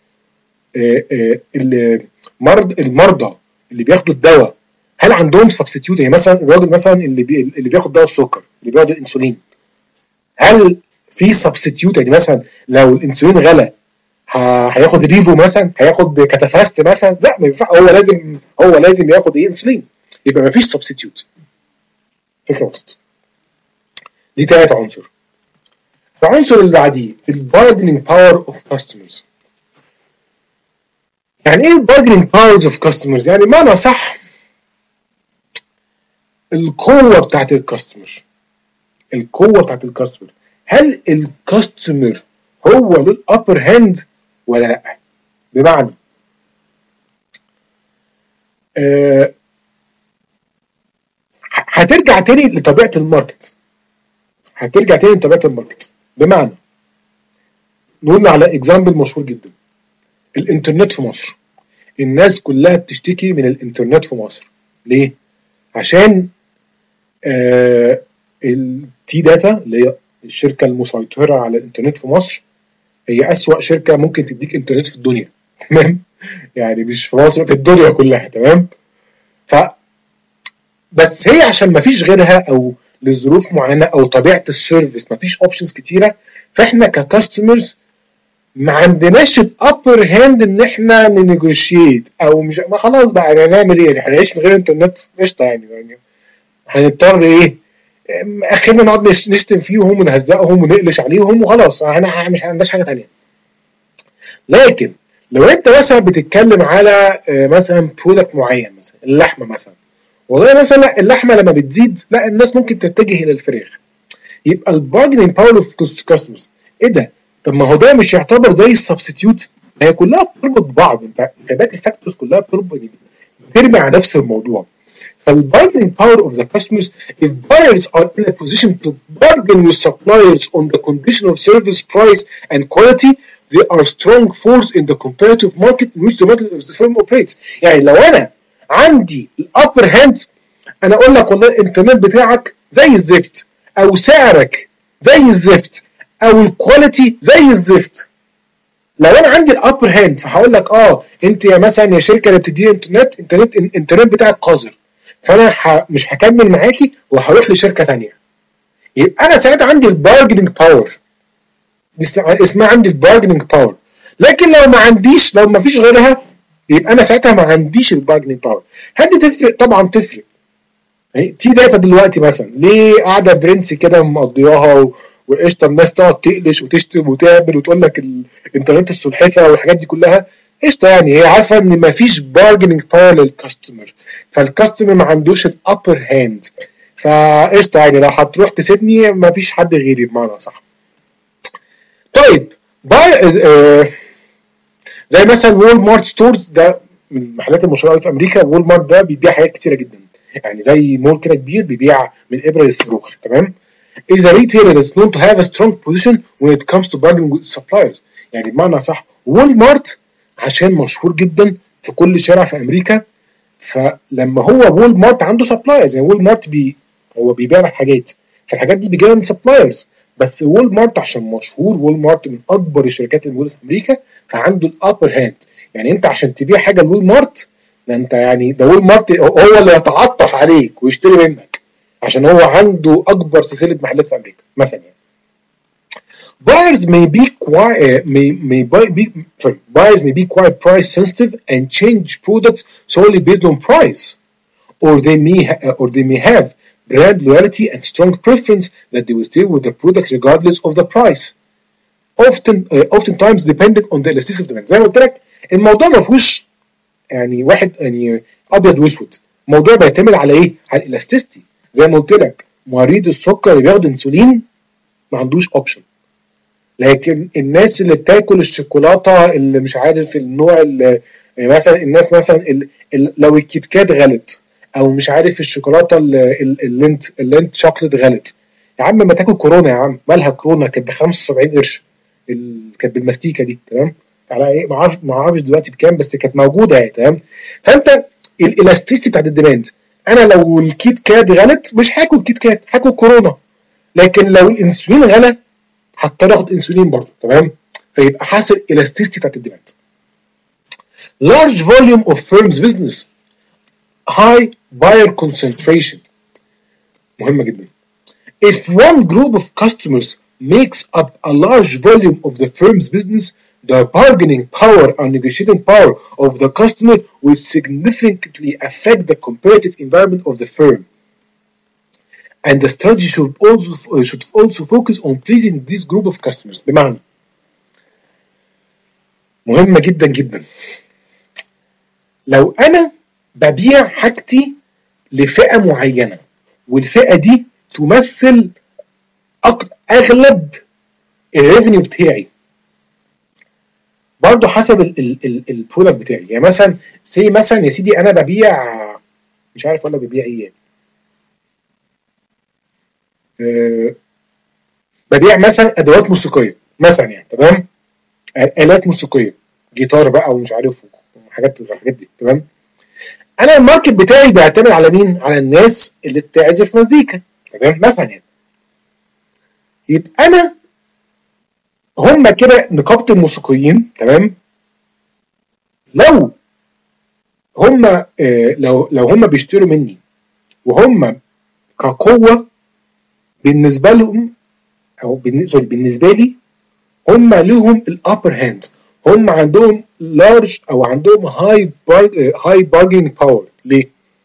المرض المرضى اللي بياخدوا الدواء هل عندهم سبستيتيوت؟ يعني مثلا الراجل مثلا اللي بي اللي بياخد دواء السكر، اللي بياخد الانسولين، هل في سبستيتيوت؟ يعني مثلا لو الانسولين غلى هياخد ريفو مثلا، هياخد كاتافاست مثلا؟ لا، ما ينفع. هو لازم هو لازم ياخد ايه؟ انسولين. يبقى ما فيش سبستيتيوت. فكره وصلت؟ دي ثلاث عنصر. العنصر اللي بعديه البارجنينج باور اوف كاستمرز. يعني ايه البارجنينج باورز اوف كاستمرز؟ يعني معنى صح القوه بتاعت الكاستمر. القوه بتاعت الكاستمر. هل الكاستمر هو له الابر هاند ولا لا؟ بمعنى أه هترجع تاني لطبيعه الماركت. هترجع تاني لطبيعه الماركت. بمعنى نقول على اكزامبل مشهور جدا، الانترنت في مصر. الناس كلها بتشتكي من الانترنت في مصر. ليه؟ عشان آه التي داتا اللي هي الشركه المسيطره على الانترنت في مصر هي اسوأ شركه ممكن تديك انترنت في الدنيا. تمام؟ يعني مش في مصر، في الدنيا كلها. تمام؟ ف بس هي عشان ما فيش غيرها او لظروف معينه او طبيعه السيرفيس ما فيش اوبشنز كتيره، فاحنا ككاستمرز ما عندناش الابر هاند ان احنا ننيجوشيت او مش، ما خلاص بقى يعني هنعمل ايه؟ يعني هنعيش من غير انترنت؟ قشطه يعني يعني هنضطر ايه؟ اخرنا نقعد نشتم فيهم ونهزقهم ونقلش عليهم وخلاص، احنا مش عندناش حاجه ثانيه. لكن لو انت مثلا بتتكلم على مثلا برودكت معين، مثلا اللحمه مثلا، والله مثلا لا، اللحمه لما بتزيد لا الناس ممكن تتجه الى الفراخ. يبقى البارجنينج باور اوف كاستمرز ايه ده؟ طب ما هو ده مش يعتبر زي السبستيتيوت؟ هي كلها بتربط ببعض. انت باقي الفاكتورز كلها بتربط، بترمي على نفس الموضوع. فالبارجنينج باور اوف ذا كاستمرز if buyers are in a position to bargain with suppliers on the condition of service, price and quality, they are strong force in the competitive market in which the market of the firm operates. يعني لو انا عندي الابر هاند، انا اقول لك والله الانترنت بتاعك زي الزفت، او سعرك زي الزفت، او الكواليتي زي الزفت. لو انا عندي الابر هاند فهقول لك اه انت يا مثلا يا شركه اللي بتديني انترنت انترنت الانترنت بتاعك قذر، فانا ح... مش هكمل معاكي وهروح لشركه ثانيه. يبقى انا ساعتها عندي البارجنينج باور، اسمها عندي البارجنينج باور. لكن لو ما عنديش، لو ما فيش غيرها، يبقى انا ساعتها ما عنديش البارجنينج باور. هل دي تفرق؟ طبعا تفرق. تي داتا دلوقتي مثلا ليه قاعده برنس كده مقضياها وقشطه، الناس تقعد تقلش وتشتم وتعمل وتقول لك الانترنت السلحفه والحاجات دي كلها قشطه، يعني هي عارفه ان ما فيش بارجنينج باور للكاستمر، فالكاستمر ما عندوش الابر هاند، فقشطه يعني لو هتروح تسيبني ما فيش حد غيري بمعنى صح. طيب باي آه زي مثلا وول مارت ستورز، ده من المحلات المشهوره في امريكا. وول مارت ده بيبيع حاجات كتيره جدا، يعني زي مول كده كبير بيبيع من ابره للصاروخ، تمام. is a retailer that's known to have a strong position when it comes to bargaining with suppliers. يعني بمعنى صح وول مارت عشان مشهور جدا في كل شارع في امريكا، فلما هو وول مارت عنده سبلايرز، يعني وول مارت بي هو بيبيع لك حاجات، فالحاجات دي بيجيبها من سبلايرز، بس وول مارت عشان مشهور، وول مارت من اكبر الشركات الموجوده في امريكا، فعنده الابر هاند. يعني انت عشان تبيع حاجه لوول مارت ده انت يعني ده وول مارت هو اللي يتعطف عليك ويشتري منك عشان هو عنده اكبر سلسله محلات في امريكا مثلا. يعني buyers may be quite may may buy be sorry buyers may be quite price sensitive and change products solely based on price, or they may ha- or they may have brand loyalty and strong preference that they will stay with the product regardless of the price. often uh, oftentimes depending on the elasticity of demand. زي ما قلت لك الموضوع ما فيهوش يعني واحد يعني ابيض واسود، الموضوع بيعتمد على ايه؟ على الالاستيستي. زي ما قلت لك مريض السكر اللي بياخد انسولين ما عندوش اوبشن، لكن الناس اللي بتاكل الشوكولاته اللي مش عارف النوع اللي مثلا الناس مثلا اللي لو الكيت كات غلط او مش عارف الشوكولاته اللينت اللينت شوكليت غلط، يا عم ما تاكل كورونا، يا عم مالها كورونا كانت ب خمسة وسبعين قرش، كانت بالمستيكه دي، تمام، على ايه ما اعرفش ما اعرفش دلوقتي بكام بس كانت موجوده يعني، تمام. فانت الالاستيستي بتاعت الديماند، انا لو الكيت كات غلط مش هاكل كيت كات، هاكل كورونا، لكن لو الانسولين غلط هضطر اخد انسولين برضه، تمام. فيبقى حاصل الاستيستي بتاعت الديماند. large volume of firms business high buyer concentration مهمه جدا. if one group of customers makes up a large volume of the firm's business, the bargaining power and negotiating power of the customer will significantly affect the competitive environment of the firm. And the strategy should also should also focus on pleasing this group of customers. بمعنى مهمة جدا جدا، لو أنا ببيع حاجتي لفئة معينة والفئة دي تمثل أغلب الريفينيو بتاعي، برضه حسب البرودكت بتاعي. يعني مثلا سي مثلا يا سيدي انا ببيع مش عارف ولا ببيع ايه يعني. أه ببيع مثلا ادوات موسيقيه مثلا يعني، تمام، الات موسيقيه، جيتار بقى ومش عارف حاجات الحاجات دي، تمام. انا الماركت بتاعي بيعتمد على مين؟ على الناس اللي بتعزف مزيكا، تمام مثلا يعني. يبقى انا هم كده نقابه الموسيقيين، تمام، لو هم آه لو لو هم بيشتروا مني وهم كقوه بالنسبه لهم او بالنسبه لي هم لهم الابر هاند، هم عندهم لارج او عندهم هاي هاي بارجينج باور. ليه؟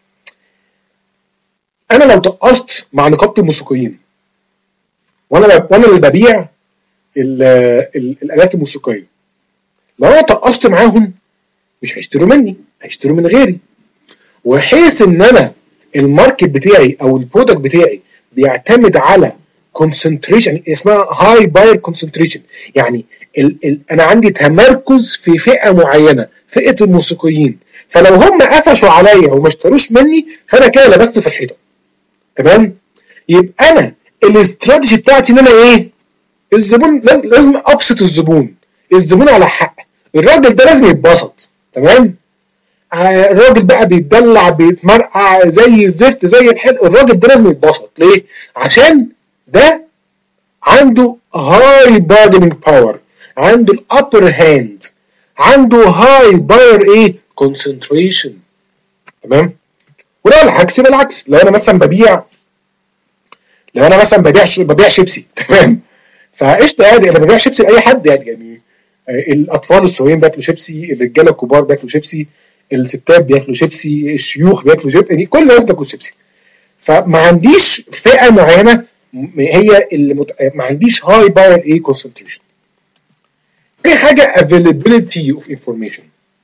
انا لو طقشت مع نقابه الموسيقيين وانا وانا اللي ببيع الالات الموسيقيه، لو انا طقشت معاهم مش هيشتروا مني، هيشتروا من غيري. وحيث ان انا الماركت بتاعي او البرودكت بتاعي بيعتمد على كونسنتريشن اسمها هاي باير كونسنتريشن، يعني ال ال انا عندي تمركز في فئه معينه، فئه الموسيقيين، فلو هم قفشوا عليا وما اشتروش مني فانا كده لبست في الحيطه، تمام. يبقى انا الاستراتيجي بتاعتي ان انا ايه؟ الزبون لازم ابسط الزبون، الزبون على حق، الراجل ده لازم يتبسط، تمام. الراجل بقى بيتدلع بيتمرقع زي الزفت زي الحلق، الراجل ده لازم يتبسط. ليه؟ عشان ده عنده هاي بارجينج باور، عنده الابر هاند، عنده هاي باير ايه؟ كونسنتريشن، تمام. ولو العكس بالعكس، لو انا مثلا ببيع لو انا مثلا ببيع ببيع شيبسي، تمام، فقشطه عادي انا ببيع شيبسي لاي حد يعني يعني الاطفال الصغيرين بياكلوا شيبسي، الرجاله الكبار بياكلوا شيبسي، الستات بياكلوا شيبسي، الشيوخ بياكلوا شيبسي، يعني كل الناس بتاكل شيبسي. فما عنديش فئه معينه هي اللي مت... ما عنديش هاي باير ايه كونسنتريشن. تاني حاجه availability of information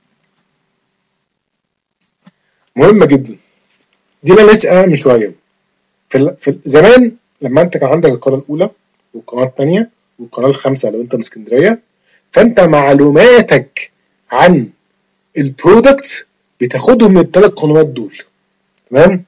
مهمه جدا، دي اللي لسه قايلها من شويه. في, ال... في زمان لما انت كان عندك القناه الاولى والقناه الثانيه والقناه الخامسه لو انت من اسكندريه، فانت معلوماتك عن البرودكت بتاخدهم من الثلاث قنوات دول، تمام؟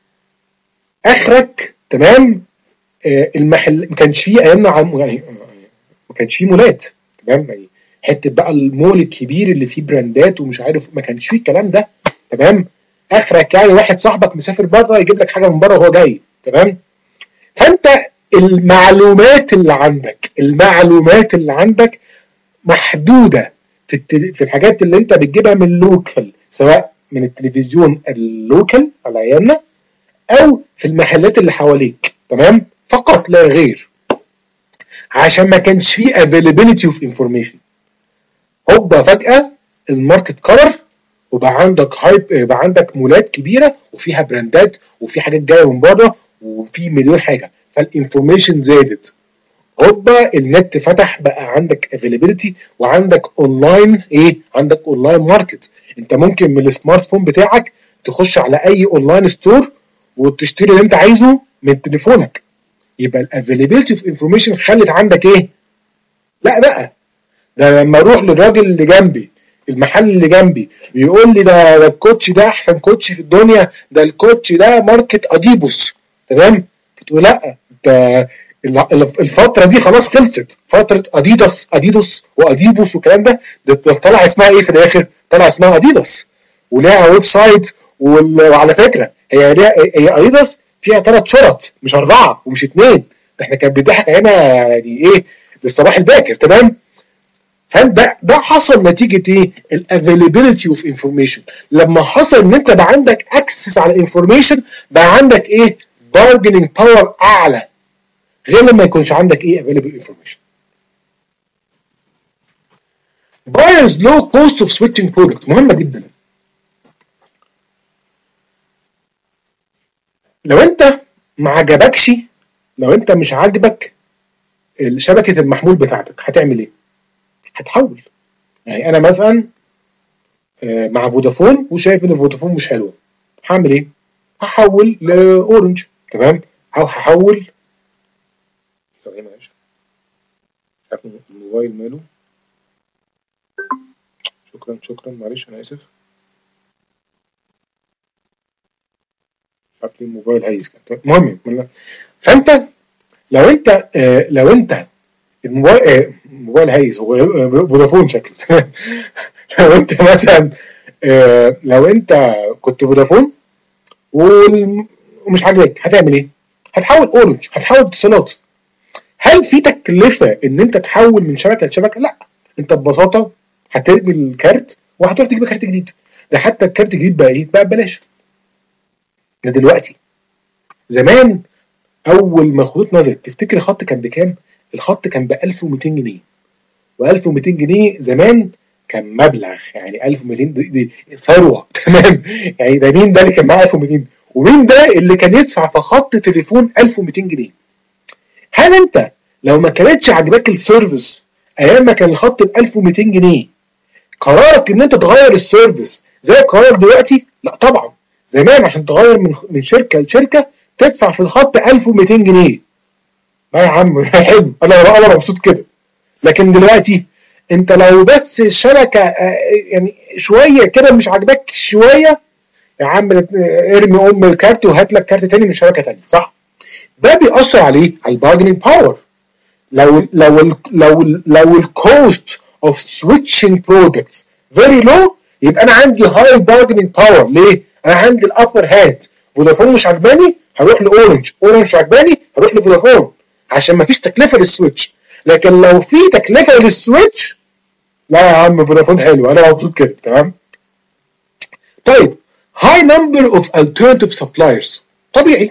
اخرك تمام. آه المحل ما كانش فيه ايامنا عم... يعني ما كانش فيه مولات، تمام؟ يعني حته بقى المول الكبير اللي فيه براندات ومش عارف، ما كانش فيه الكلام ده، تمام؟ اخرك يعني واحد صاحبك مسافر بره يجيب لك حاجه من بره وهو جاي، تمام؟ فانت المعلومات اللي عندك المعلومات اللي عندك محدوده في التل... في الحاجات اللي انت بتجيبها من اللوكال، سواء من التلفزيون اللوكال على ايامنا او في المحلات اللي حواليك، تمام؟ فقط لا غير. عشان ما كانش فيه availability of information. هوبا فجأة الماركت قرر وبقى عندك هايب، بقى عندك مولات كبيرة وفيها براندات وفي حاجات جاية من بره وفي مليون حاجة، فالانفورميشن زادت. هوبا النت فتح، بقى عندك availability وعندك اونلاين ايه؟ عندك اونلاين ماركت. انت ممكن من السمارت فون بتاعك تخش على اي اونلاين ستور وتشتري اللي انت عايزه من تليفونك. يبقى الافيلابيلتي اوف انفورميشن خلت عندك ايه؟ لا بقى ده لما اروح للراجل اللي جنبي، المحل اللي جنبي، بيقول لي ده, ده الكوتش ده احسن كوتش في الدنيا، ده الكوتش ده ماركت اديبوس، تمام؟ تقول لا، ده الفتره دي خلاص خلصت، فتره اديداس اديدوس واديبوس والكلام ده، ده طلع اسمها ايه في الاخر؟ طلع اسمها اديداس ولها ويب سايت. وعلى فكره هي هي اديداس فيها ثلاث شرط مش اربعه ومش اثنين، ده احنا كان بيضحك علينا يعني ايه للصباح الباكر، تمام؟ فده ده حصل نتيجه ايه؟ الافيلابيلتي اوف انفورميشن. لما حصل ان انت بقى عندك اكسس على انفورميشن، بقى عندك ايه؟ بارجنينج باور اعلى، غير لما يكونش عندك ايه؟ available information. buyers low cost of switching product مهمه جدا. لو انت ما عجبكش، لو انت مش عاجبك شبكه المحمول بتاعتك، هتعمل ايه؟ هتحول. يعني انا مثلا مع فودافون وشايف ان فودافون مش حلوه، هعمل ايه؟ هحول لاورنج، تمام؟ او هحول الموبايل ماله، شكرا شكرا معلش انا اسف، لي الموبايل هيس. المهم فانت لو انت آه لو انت الموبايل آه الموبايل هيس هو فودافون شكله لو انت مثلا آه لو انت كنت فودافون ومش عاجبك، هتعمل ايه؟ هتحول اورنج، هتحول اتصالات. هل في تكلفه ان انت تحول من شبكه لشبكه؟ لا، انت ببساطه هترمي الكارت وهتروح تجيب كارت جديد. ده حتى الكارت الجديد بقى ايه؟ بقى ببلاش. ده دلوقتي. زمان اول ما الخطوط نزلت، تفتكر الخط كان بكام؟ الخط كان ب ألف ومئتين جنيه، و1200 جنيه زمان كان مبلغ، يعني ألف ومئتين دي, دي ثروه، تمام؟ يعني ده مين ده اللي كان معاه ألف ومئتين؟ ومين ده اللي كان يدفع في خط تليفون ألف ومئتين جنيه؟ هل انت لو ما كانتش عاجباك السيرفيس ايام ما كان الخط ب ألف ومئتين جنيه، قرارك ان انت تغير السيرفيس زي قرارك دلوقتي؟ لا طبعا. زمان عشان تغير من من شركه لشركه تدفع في الخط ألف ومئتين جنيه. لا يا عم حلو، انا انا مبسوط كده. لكن دلوقتي انت لو بس الشبكه يعني شويه كده مش عاجباك شويه، يا عم ارمي ام الكارت وهات لك كارت تاني من شبكه تانيه، صح؟ ده بيأثر عليه على البارجنينج باور. لو لو لو لو الكوست اوف سويتشنج برودكتس فيري لو، يبقى انا عندي هاي بارجنينج باور. ليه؟ انا عندي الابر هاند. فودافون مش عجباني هروح لاورنج، اورنج مش عجباني هروح لفودافون، عشان ما فيش تكلفه للسويتش. لكن لو في تكلفه للسويتش، لا يا عم فودافون حلو، انا مبسوط كده، تمام؟ طيب high number of alternative suppliers، طبيعي.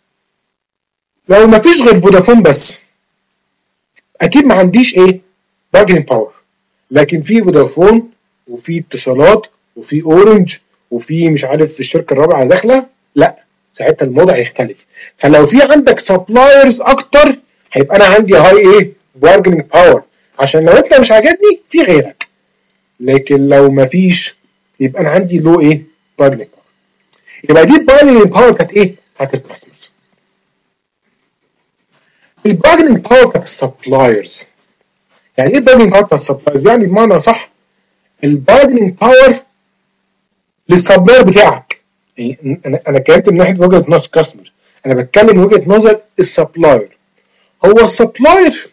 لو ما فيش غير فودافون بس، اكيد ما عنديش ايه؟ bargaining power. لكن في فودافون وفي اتصالات وفي اورنج وفي مش عارف في الشركه الرابعه اللي داخله، لا ساعتها الوضع يختلف. فلو في عندك سبلايرز اكتر هيبقى انا عندي هاي ايه bargaining power، عشان لو انت مش عاجبني في غيرك. لكن لو ما فيش يبقى انا عندي لو ايه bargaining power. يبقى دي bargaining power كانت ايه؟ كانت الكاستمرز. البارجنينج باور بتاعت السبلايرز، يعني ايه البارجنينج باور بتاعت السبلايرز؟ يعني بمعنى صح البارجنينج باور للسبلاير بتاعك. يعني انا انا اتكلمت من ناحيه وجهه نظر كاستمر، انا بتكلم من وجهه نظر السبلاير. هو السبلاير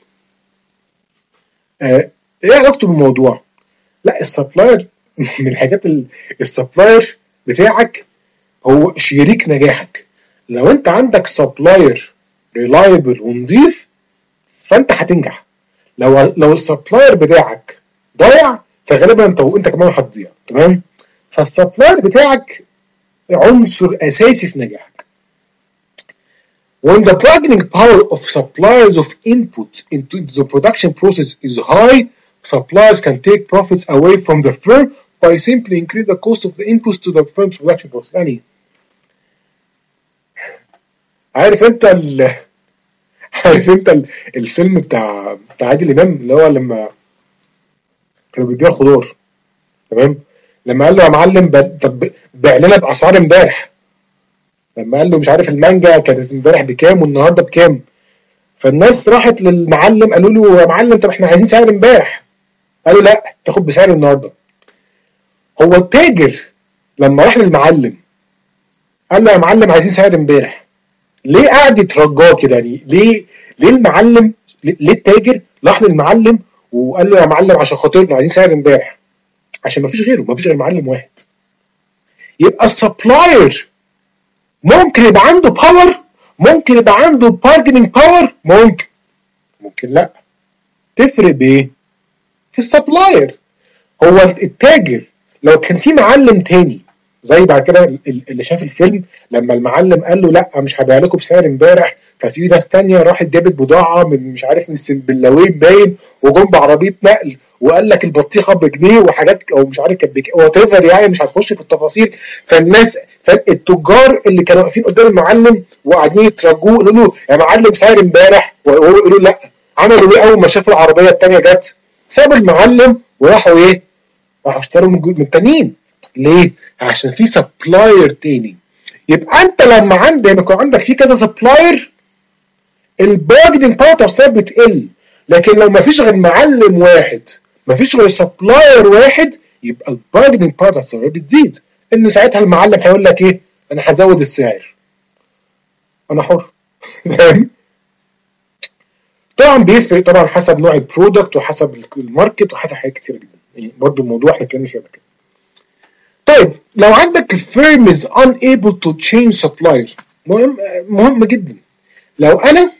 آه ايه علاقته بالموضوع؟ لا السبلاير من الحاجات السبلاير بتاعك هو شريك نجاحك. لو انت عندك سبلاير ريلايبل ونضيف فانت هتنجح. لو لو السبلاير بتاعك ضايع فغالبا انت وانت كمان هتضيع. تمام؟ فالسبلاير بتاعك عنصر اساسي في نجاحك. When the bargaining power of suppliers of input into the production process is high, suppliers can take profits away from the firm by simply increase the cost of the inputs to the firm's production process. يعني عارف انت ال عارف انت الفيلم بتاع بتاع عادل امام اللي هو لما كانوا بيبيعوا خضار، تمام؟ لما قال له يا معلم طب بيع لنا باسعار امبارح، لما قال له مش عارف المانجا كانت امبارح بكام والنهارده بكام، فالناس راحت للمعلم قالوا له يا معلم طب احنا عايزين سعر امبارح، قال له لا تاخد بسعر النهارده. هو التاجر لما راح للمعلم قال له يا معلم عايزين سعر امبارح، ليه قاعد يترجاه كده؟ يعني ليه ليه المعلم ليه التاجر راح للمعلم وقال له يا معلم عشان خاطرنا عايزين سعر امبارح؟ عشان مفيش غيره، مفيش غير معلم واحد. يبقى السبلاير ممكن يبقى عنده باور، ممكن يبقى عنده بارجنينج باور، ممكن ممكن لا. تفرق بايه؟ في السبلاير. هو التاجر لو كان في معلم تاني زي بعد كده اللي شاف الفيلم لما المعلم قال له لا مش هبيع لكم بسعر امبارح، ففي ناس تانية راحت جابت بضاعه من مش عارف من السنبلاوين باين وجم بعربيه نقل وقال لك البطيخه بجنيه وحاجات او مش عارف كانت بكام وات ايفر، يعني مش هتخش في التفاصيل. فالناس فالتجار اللي كانوا واقفين قدام المعلم وقاعدين يترجوه يقولوا له يا معلم سعر امبارح وهو يقولوا لا، عملوا ايه اول ما شافوا العربيه الثانيه جت؟ سابوا المعلم وراحوا ايه؟ راحوا اشتروا من من التانيين. ليه؟ عشان في سبلاير تاني. يبقى انت لما عندك لما يكون عندك في كذا سبلاير البارجنينج باور بتاعتك بتقل، لكن لو ما فيش غير معلم واحد ما فيش غير سبلاير واحد يبقى البارجنينج باور بتاعتك بتزيد. ان ساعتها المعلم هيقول لك ايه؟ انا هزود السعر، انا حر. طبعا بيفرق طبعا حسب نوع البرودكت وحسب الماركت وحسب حاجات كتير جدا، يعني برضه الموضوع احنا اتكلمنا فيه قبل كده. طيب لو عندك firm is unable to change supplier، مهم مهم جدا. لو انا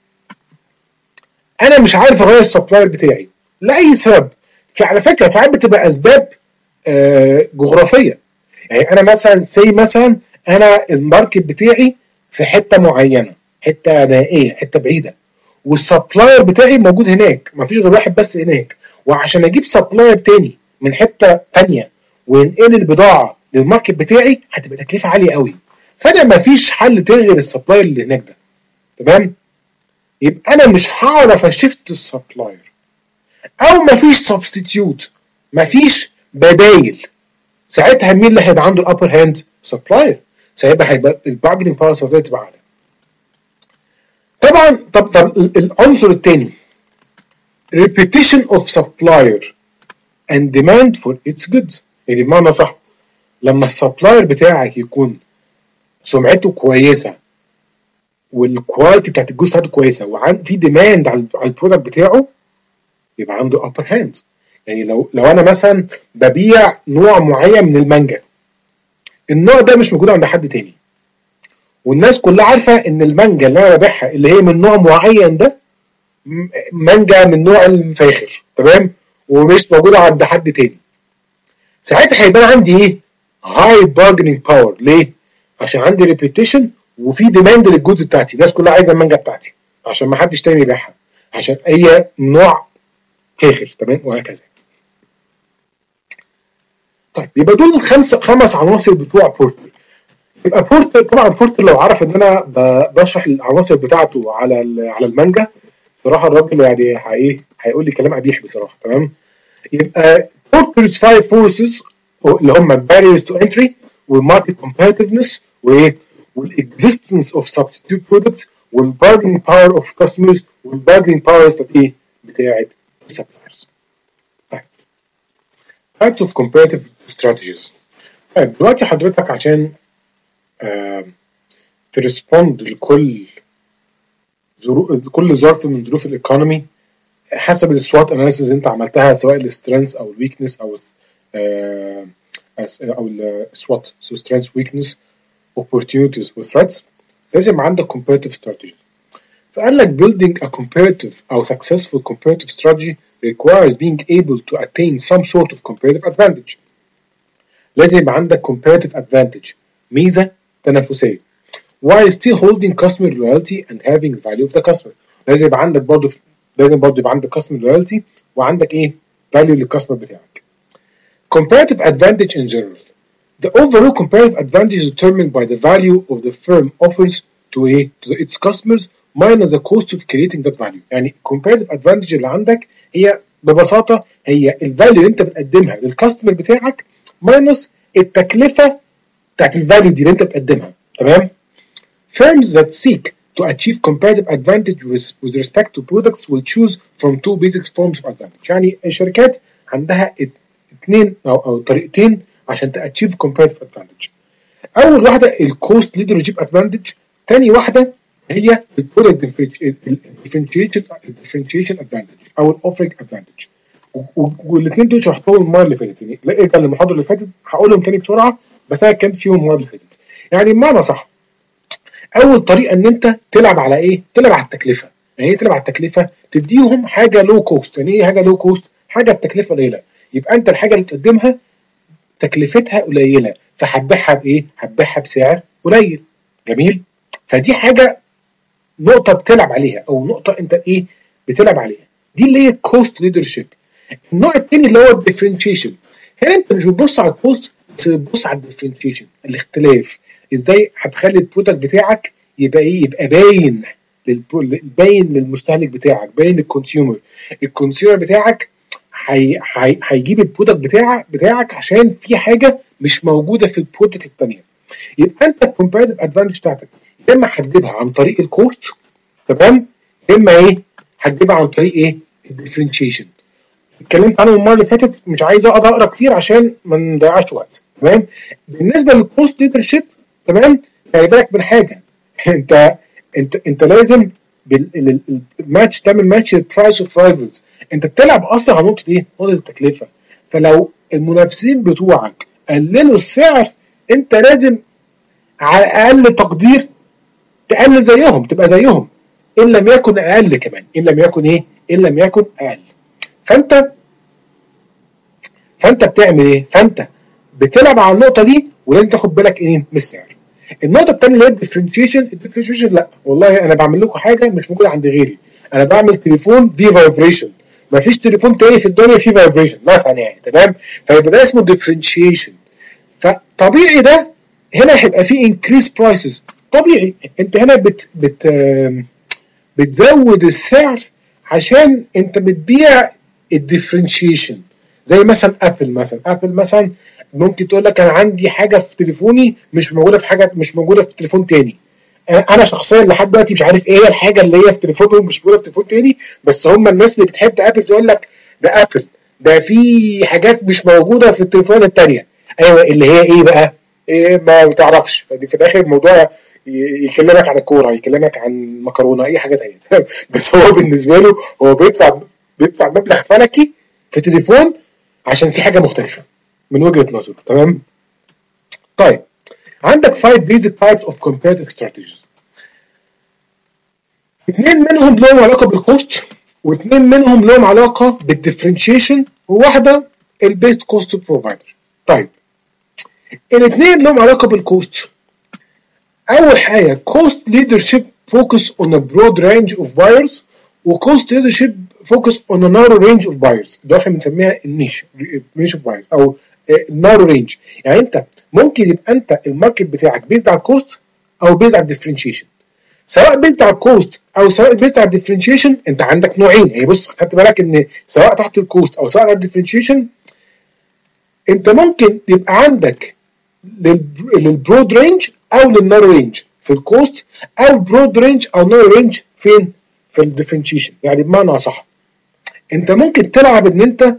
انا مش عارف اغير السبلاير بتاعي لاي سبب، فعلى فكره ساعات بتبقى اسباب آه جغرافيه. يعني انا مثلا سي مثلا انا الماركت بتاعي في حته معينه، حته نائيه، حته بعيده، والسبلاير بتاعي موجود هناك، مفيش غير واحد بس هناك، وعشان اجيب سبلاير تاني من حته تانيه وينقل البضاعه للماركت بتاعي هتبقى تكلفه عاليه قوي، فانا مفيش حل تاني غير السبلاير اللي هناك ده. تمام؟ يبقى انا مش هعرف اشفت السبلاير، او مفيش سبستيتيوت، مفيش بدايل. ساعتها مين اللي هيبقى عنده الابر هاند؟ سبلاير. ساعتها هيبقى البارجنينج باور سبلاير تبقى اعلى. طبعا طب طب العنصر الثاني repetition of supplier and demand for its goods. يعني بمعنى صح لما السبلاير بتاعك يكون سمعته كويسه والكواليتي بتاعت الجوز بتاعته كويسه وفي ديماند على البرودكت بتاعه يبقى عنده upper hand. يعني لو لو انا مثلا ببيع نوع معين من المانجا، النوع ده مش موجود عند حد تاني، والناس كلها عارفه ان المانجا اللي انا ببيعها اللي هي من نوع معين ده مانجا من نوع الفاخر، تمام؟ ومش موجوده عند حد تاني. ساعتها هيبقى عندي ايه؟ هاي بارجنينج باور. ليه؟ عشان عندي ريبيتيشن وفي ديماند للجودز بتاعتي، الناس كلها عايزه المانجا بتاعتي عشان ما حدش تاني يبيعها، عشان هي نوع فاخر، تمام، وهكذا. طيب يبقى دول الخمسه خمس عناصر بتوع بورتر. يبقى بورتر طبعا بورتر لو عرف ان انا بشرح العناصر بتاعته على على المانجا، بصراحه الراجل يعني ايه هيقول لي كلام قبيح بصراحه، تمام. يبقى بورترز فايف فورسز اللي هم barriers to entry والماركت competitiveness وايه والاكزيستنس اوف substitute products والbargaining power of customers والbargaining power بتاعت ايه بتاعت suppliers. طيب types of competitive strategies. طيب دلوقتي حضرتك عشان آه ترسبوند لكل ظروف كل ظرف من ظروف الايكونومي حسب السوات اناليسيز انت عملتها، سواء السترينث او الويكنس او آه او السوات سو سترينث ويكنس opportunities وthreats، لازم عندك comparative strategy. فقال لك building a comparative او successful comparative strategy requires being able to attain some sort of comparative advantage. لازم يبقى عندك comparative advantage، ميزة تنافسية، while still holding customer loyalty and having the value of the customer. لازم يبقى عندك برضه لازم برضه يبقى عندك customer loyalty وعندك ايه value للكاستمر بتاعك. comparative advantage in general. The overall comparative advantage is determined by the value of the firm offers to a to its customers minus the cost of creating that value. يعني comparative advantage اللي عندك هي ببساطة هي الفاليو اللي انت بتقدمها للكاستمر بتاعك minus التكلفة بتاعت الفاليو دي اللي انت بتقدمها، تمام؟ Firms that seek to achieve comparative advantage with, with respect to products will choose from two basic forms of advantage. يعني الشركات عندها اثنين او او طريقتين عشان تأتشيف comparative advantage. أول واحدة الكوست ليدرشيب ادفانتج، تاني واحدة هي البرودكت differentiation differentiation advantage أو الاوفرنج ادفانتج. والاثنين دول شرحتهم المرة اللي فاتت، يعني لقيت المحاضرة اللي فاتت هقولهم تاني بسرعة، بس أنا كنت فيهم المرة اللي فاتت. يعني بمعنى صح، أول طريقة إن أنت تلعب على إيه؟ تلعب على التكلفة. يعني إيه تلعب على التكلفة؟ تديهم حاجة لو كوست. يعني إيه حاجة لو كوست؟ حاجة بتكلفة قليلة. يبقى أنت الحاجة اللي تقدمها تكلفتها قليله، فهتبيعها بايه؟ هتبيعها بسعر قليل. جميل؟ فدي حاجه نقطه بتلعب عليها او نقطه انت ايه بتلعب عليها، دي اللي هي كوست ليدرشيب. النوع الثاني اللي هو الديفرنشيشن. هنا انت مش بتبص على الكوست بس بتبص على الديفرنشيشن، الاختلاف. ازاي هتخلي البرودكت بتاعك يبقى ايه؟ يبقى باين باين للمستهلك بتاعك، باين للكونسيومر. الكونسيومر بتاعك هي هي هيجيب البرودكت بتاعك بتاعك عشان في حاجه مش موجوده في البرودكت الثانيه. يبقى انت الكومبيتيتيف ادفانتج بتاعتك يا اما هتجيبها عن طريق الكوست، تمام، يا اما ايه؟ هتجيبها عن طريق ايه؟ الديفرنشيشن. اتكلمت عنه المره اللي فاتت، مش عايز اقعد اقرا كتير عشان ما نضيعش وقت، تمام. بالنسبه للكوست ليدرشيب، تمام، خلي بالك من حاجه. انت انت انت لازم بالماتش تعمل ماتش البرايس اوف رايفلز. انت بتلعب اصلا على نقطه ايه؟ نقطه التكلفه. فلو المنافسين بتوعك قللوا السعر، انت لازم على اقل تقدير تقلل زيهم، تبقى زيهم، ان لم يكن اقل كمان، ان لم يكن ايه؟ ان لم يكن اقل. فانت فانت بتعمل ايه؟ فانت بتلعب على النقطه دي ولازم تاخد بالك ايه؟ من السعر. النقطه الثانيه اللي هي الديفرنشيشن. الديفرنشيشن لا والله انا بعمل لكم حاجه مش موجوده عند غيري، انا بعمل تليفون فيه فايبريشن، ما فيش تليفون تاني في الدنيا فيه فايبريشن مثلا، يعني تمام. فيبقى ده اسمه ديفرنشيشن. فطبيعي ده هنا هيبقى فيه انكريس برايسز، طبيعي. انت هنا بت بت بتزود السعر عشان انت بتبيع الديفرنشيشن. زي مثلا ابل مثلا ابل مثلا ممكن تقول لك انا عندي حاجه في تليفوني مش موجوده في حاجه مش موجوده في تليفون تاني. انا شخصيا لحد دلوقتي مش عارف ايه هي الحاجه اللي هي في تليفونهم مش موجوده في تليفون تاني، بس هم الناس اللي بتحب ابل تقول لك ده ابل ده في حاجات مش موجوده في التليفونات التانيه. ايوه، اللي هي ايه بقى؟ إيه ما بتعرفش. فدي في الاخر الموضوع يكلمك عن الكوره، يكلمك عن مكرونه، اي حاجه تانيه. بس هو بالنسبه له هو بيدفع بيدفع مبلغ فلكي في تليفون عشان في حاجه مختلفه من وجهه نظره، تمام. طيب عندك five basic types of comparative strategies. اثنين منهم لهم علاقه بالكوست، واثنين منهم لهم علاقه بالديفرنشيشن، وواحده البيست كوست بروفايدر. طيب الاثنين لهم علاقه بالكوست. اول حاجه cost leadership focus on a broad range of buyers، و cost leadership focus on a narrow range of buyers، ده احنا بنسميها النيش range of buyers او narrow range. يعني انت ممكن يبقى انت الماركت بتاعك بيزد على الكوست او بيزد على الديفرنشيشن. سواء بيزد على الكوست او سواء بيزد على الديفرنشيشن انت عندك نوعين. يعني بص خدت بالك ان سواء تحت الكوست او سواء على الديفرنشيشن انت ممكن يبقى عندك للبرود رينج او للنارو رينج في الكوست، او برود رينج او نارو رينج فين؟ في الديفرنشيشن. يعني بمعنى صح انت ممكن تلعب ان انت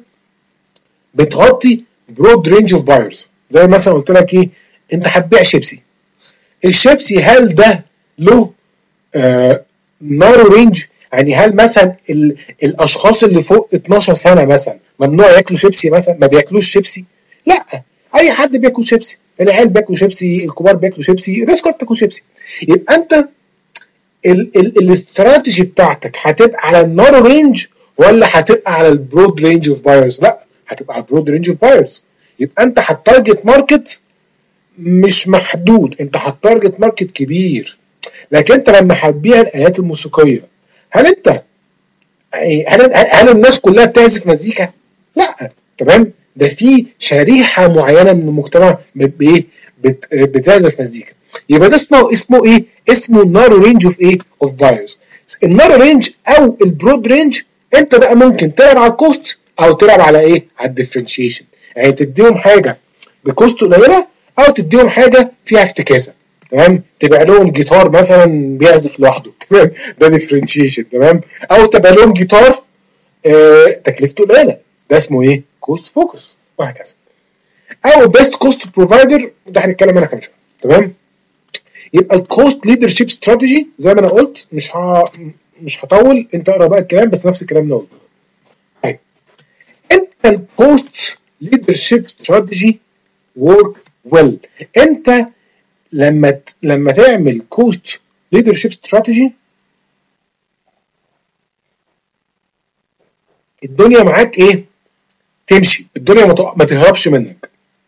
بتغطي برود رينج اوف بايرز. زي مثلا قلت لك ايه، انت هتبيع شيبسي، الشيبسي هل ده له آه نارو رينج؟ يعني هل مثلا ال الاشخاص اللي فوق اتناشر سنه مثلا ممنوع ياكلوا شيبسي مثلا، ما بياكلوش شيبسي؟ لا، اي حد بياكل شيبسي، العيال بياكلوا شيبسي، الكبار بياكلوا شيبسي، الناس كلها بتاكل شيبسي. يبقى انت الاستراتيجي بتاعتك هتبقى على النارو رينج ولا هتبقى على البرود رينج اوف بايرز؟ لا، هتبقى على البرود رينج اوف بايرز. يبقى انت هتارجت ماركت مش محدود، انت هتارجت ماركت كبير. لكن انت لما هتبيع الالات الموسيقيه، هل انت هل, هل الناس كلها بتعزف مزيكا؟ لا، تمام. ده في شريحه معينه من المجتمع بايه بتعزف مزيكا. يبقى ده اسمه اسمه ايه؟ اسمه النارو رينج اوف ايه؟ اوف بايرز. النارو رينج او البرود رينج انت بقى ممكن تلعب على الكوست او تلعب على ايه؟ على الديفرنشيشن. يعني تديهم حاجه بكوست قليله او تديهم حاجه فيها افتكاسه، تمام. تبيع لهم جيتار مثلا بيعزف لوحده، تمام، ده ديفرنشيشن، تمام. او تبيع لهم جيتار آه تكلفته قليله، ده اسمه ايه؟ كوست فوكس، وهكذا. او بيست كوست بروفايدر، ده هنتكلم عنها كمان شويه، تمام. يبقى الكوست ليدرشيب استراتيجي زي ما انا قلت، مش ها مش هطول، انت اقرا بقى الكلام بس نفس الكلام اللي قلته. طيب انت الكوست ليدرشيب استراتيجي ورك ويل. انت لما ت... لما تعمل كوست ليدرشيب استراتيجي الدنيا معاك ايه؟ تمشي، الدنيا ما, ت... ما تهربش منك.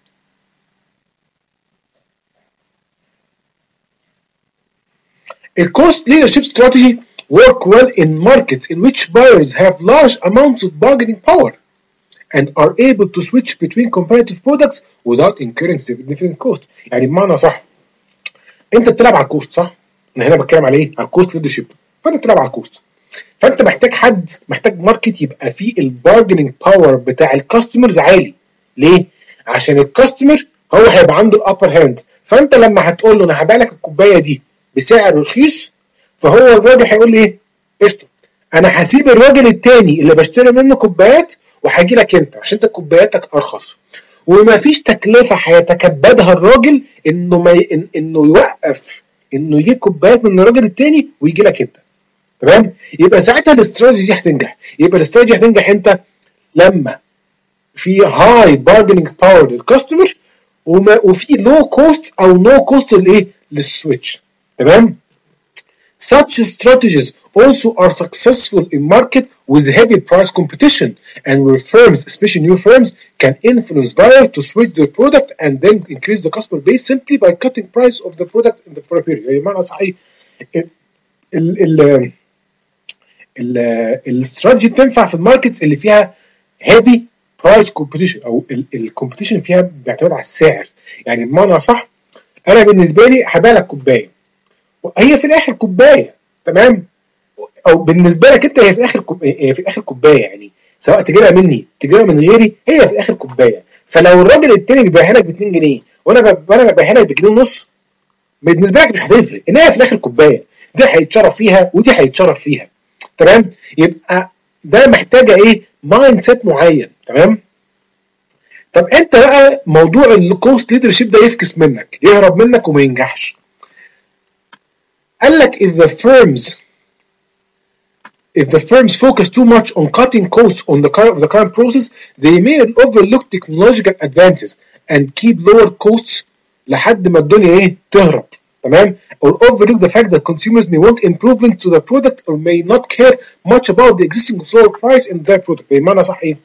A cost leadership strategy work well in markets in which buyers have large amounts of bargaining power and are able to switch between competitive products without incurring significant cost. يعني بمعنى صح انت بتلعب على الكوست، صح؟ انا هنا بتكلم على ايه؟ على الكوست ليدرشيب. فانت بتلعب على الكوست، فانت محتاج حد، محتاج ماركت يبقى فيه البارجنينج باور بتاع الكاستمرز عالي. ليه؟ عشان الكاستمر هو هيبقى عنده الابر هاند. فانت لما هتقول له انا هبيع لك الكوبايه دي بسعر رخيص، فهو الراجل هيقول لي ايه؟ قشطه، انا هسيب الراجل التاني اللي بشتري منه كوبايات وهاجي لك انت عشان انت كوباياتك ارخص، ومفيش تكلفه هيتكبدها الراجل انه ما ي... انه يوقف انه يجيب كوبايات من الراجل التاني ويجي لك انت، تمام. يبقى ساعتها الاستراتيجي دي هتنجح. يبقى الاستراتيجي هتنجح انت لما في هاي بارجنينج باور للكاستمر وفي لو كوست او نو كوست للايه؟ للسويتش، تمام. Such strategies also are successful in market with heavy price competition and where firms, especially new firms, can influence buyers to switch their product and then increase the customer base simply by cutting price of the product in the for a period. يعني معنى صحيح ال ال الاستراتيجي بتنفع في الماركتس اللي فيها heavy price competition او الكومبيتيشن فيها بيعتمد على السعر. يعني بمعنى صح انا بالنسبه لي هبيع لك كوبايه وهي في الاخر كوبايه، تمام. او بالنسبه لك انت هي في الاخر كوبايه، هي في الاخر كوبايه، يعني سواء تجيبها مني تجيبها من غيري هي في الاخر كوبايه. فلو الراجل التاني بيبيعها لك ب اتنين جنيه وانا ب... وانا ببيعها لك بجنيه ونص، بالنسبه لك مش هتفرق، ان هي في الاخر كوبايه، دي هيتشرف فيها ودي هيتشرف فيها، تمام. يبقى ده محتاجه ايه؟ مايند سيت معين، تمام. طب انت بقى موضوع الكوست ليدرشيب ده يفكس منك، يهرب منك وما ينجحش. قال لك if the firms if the firms focus too much on cutting costs on the current the current process, they may overlook technological advances and keep lower costs لحد ما الدنيا ايه؟ تهرب، تمام. or overlook the fact that consumers may want improvements to the product or may not care much about the existing lower price in their product. بمعنى صح ايه؟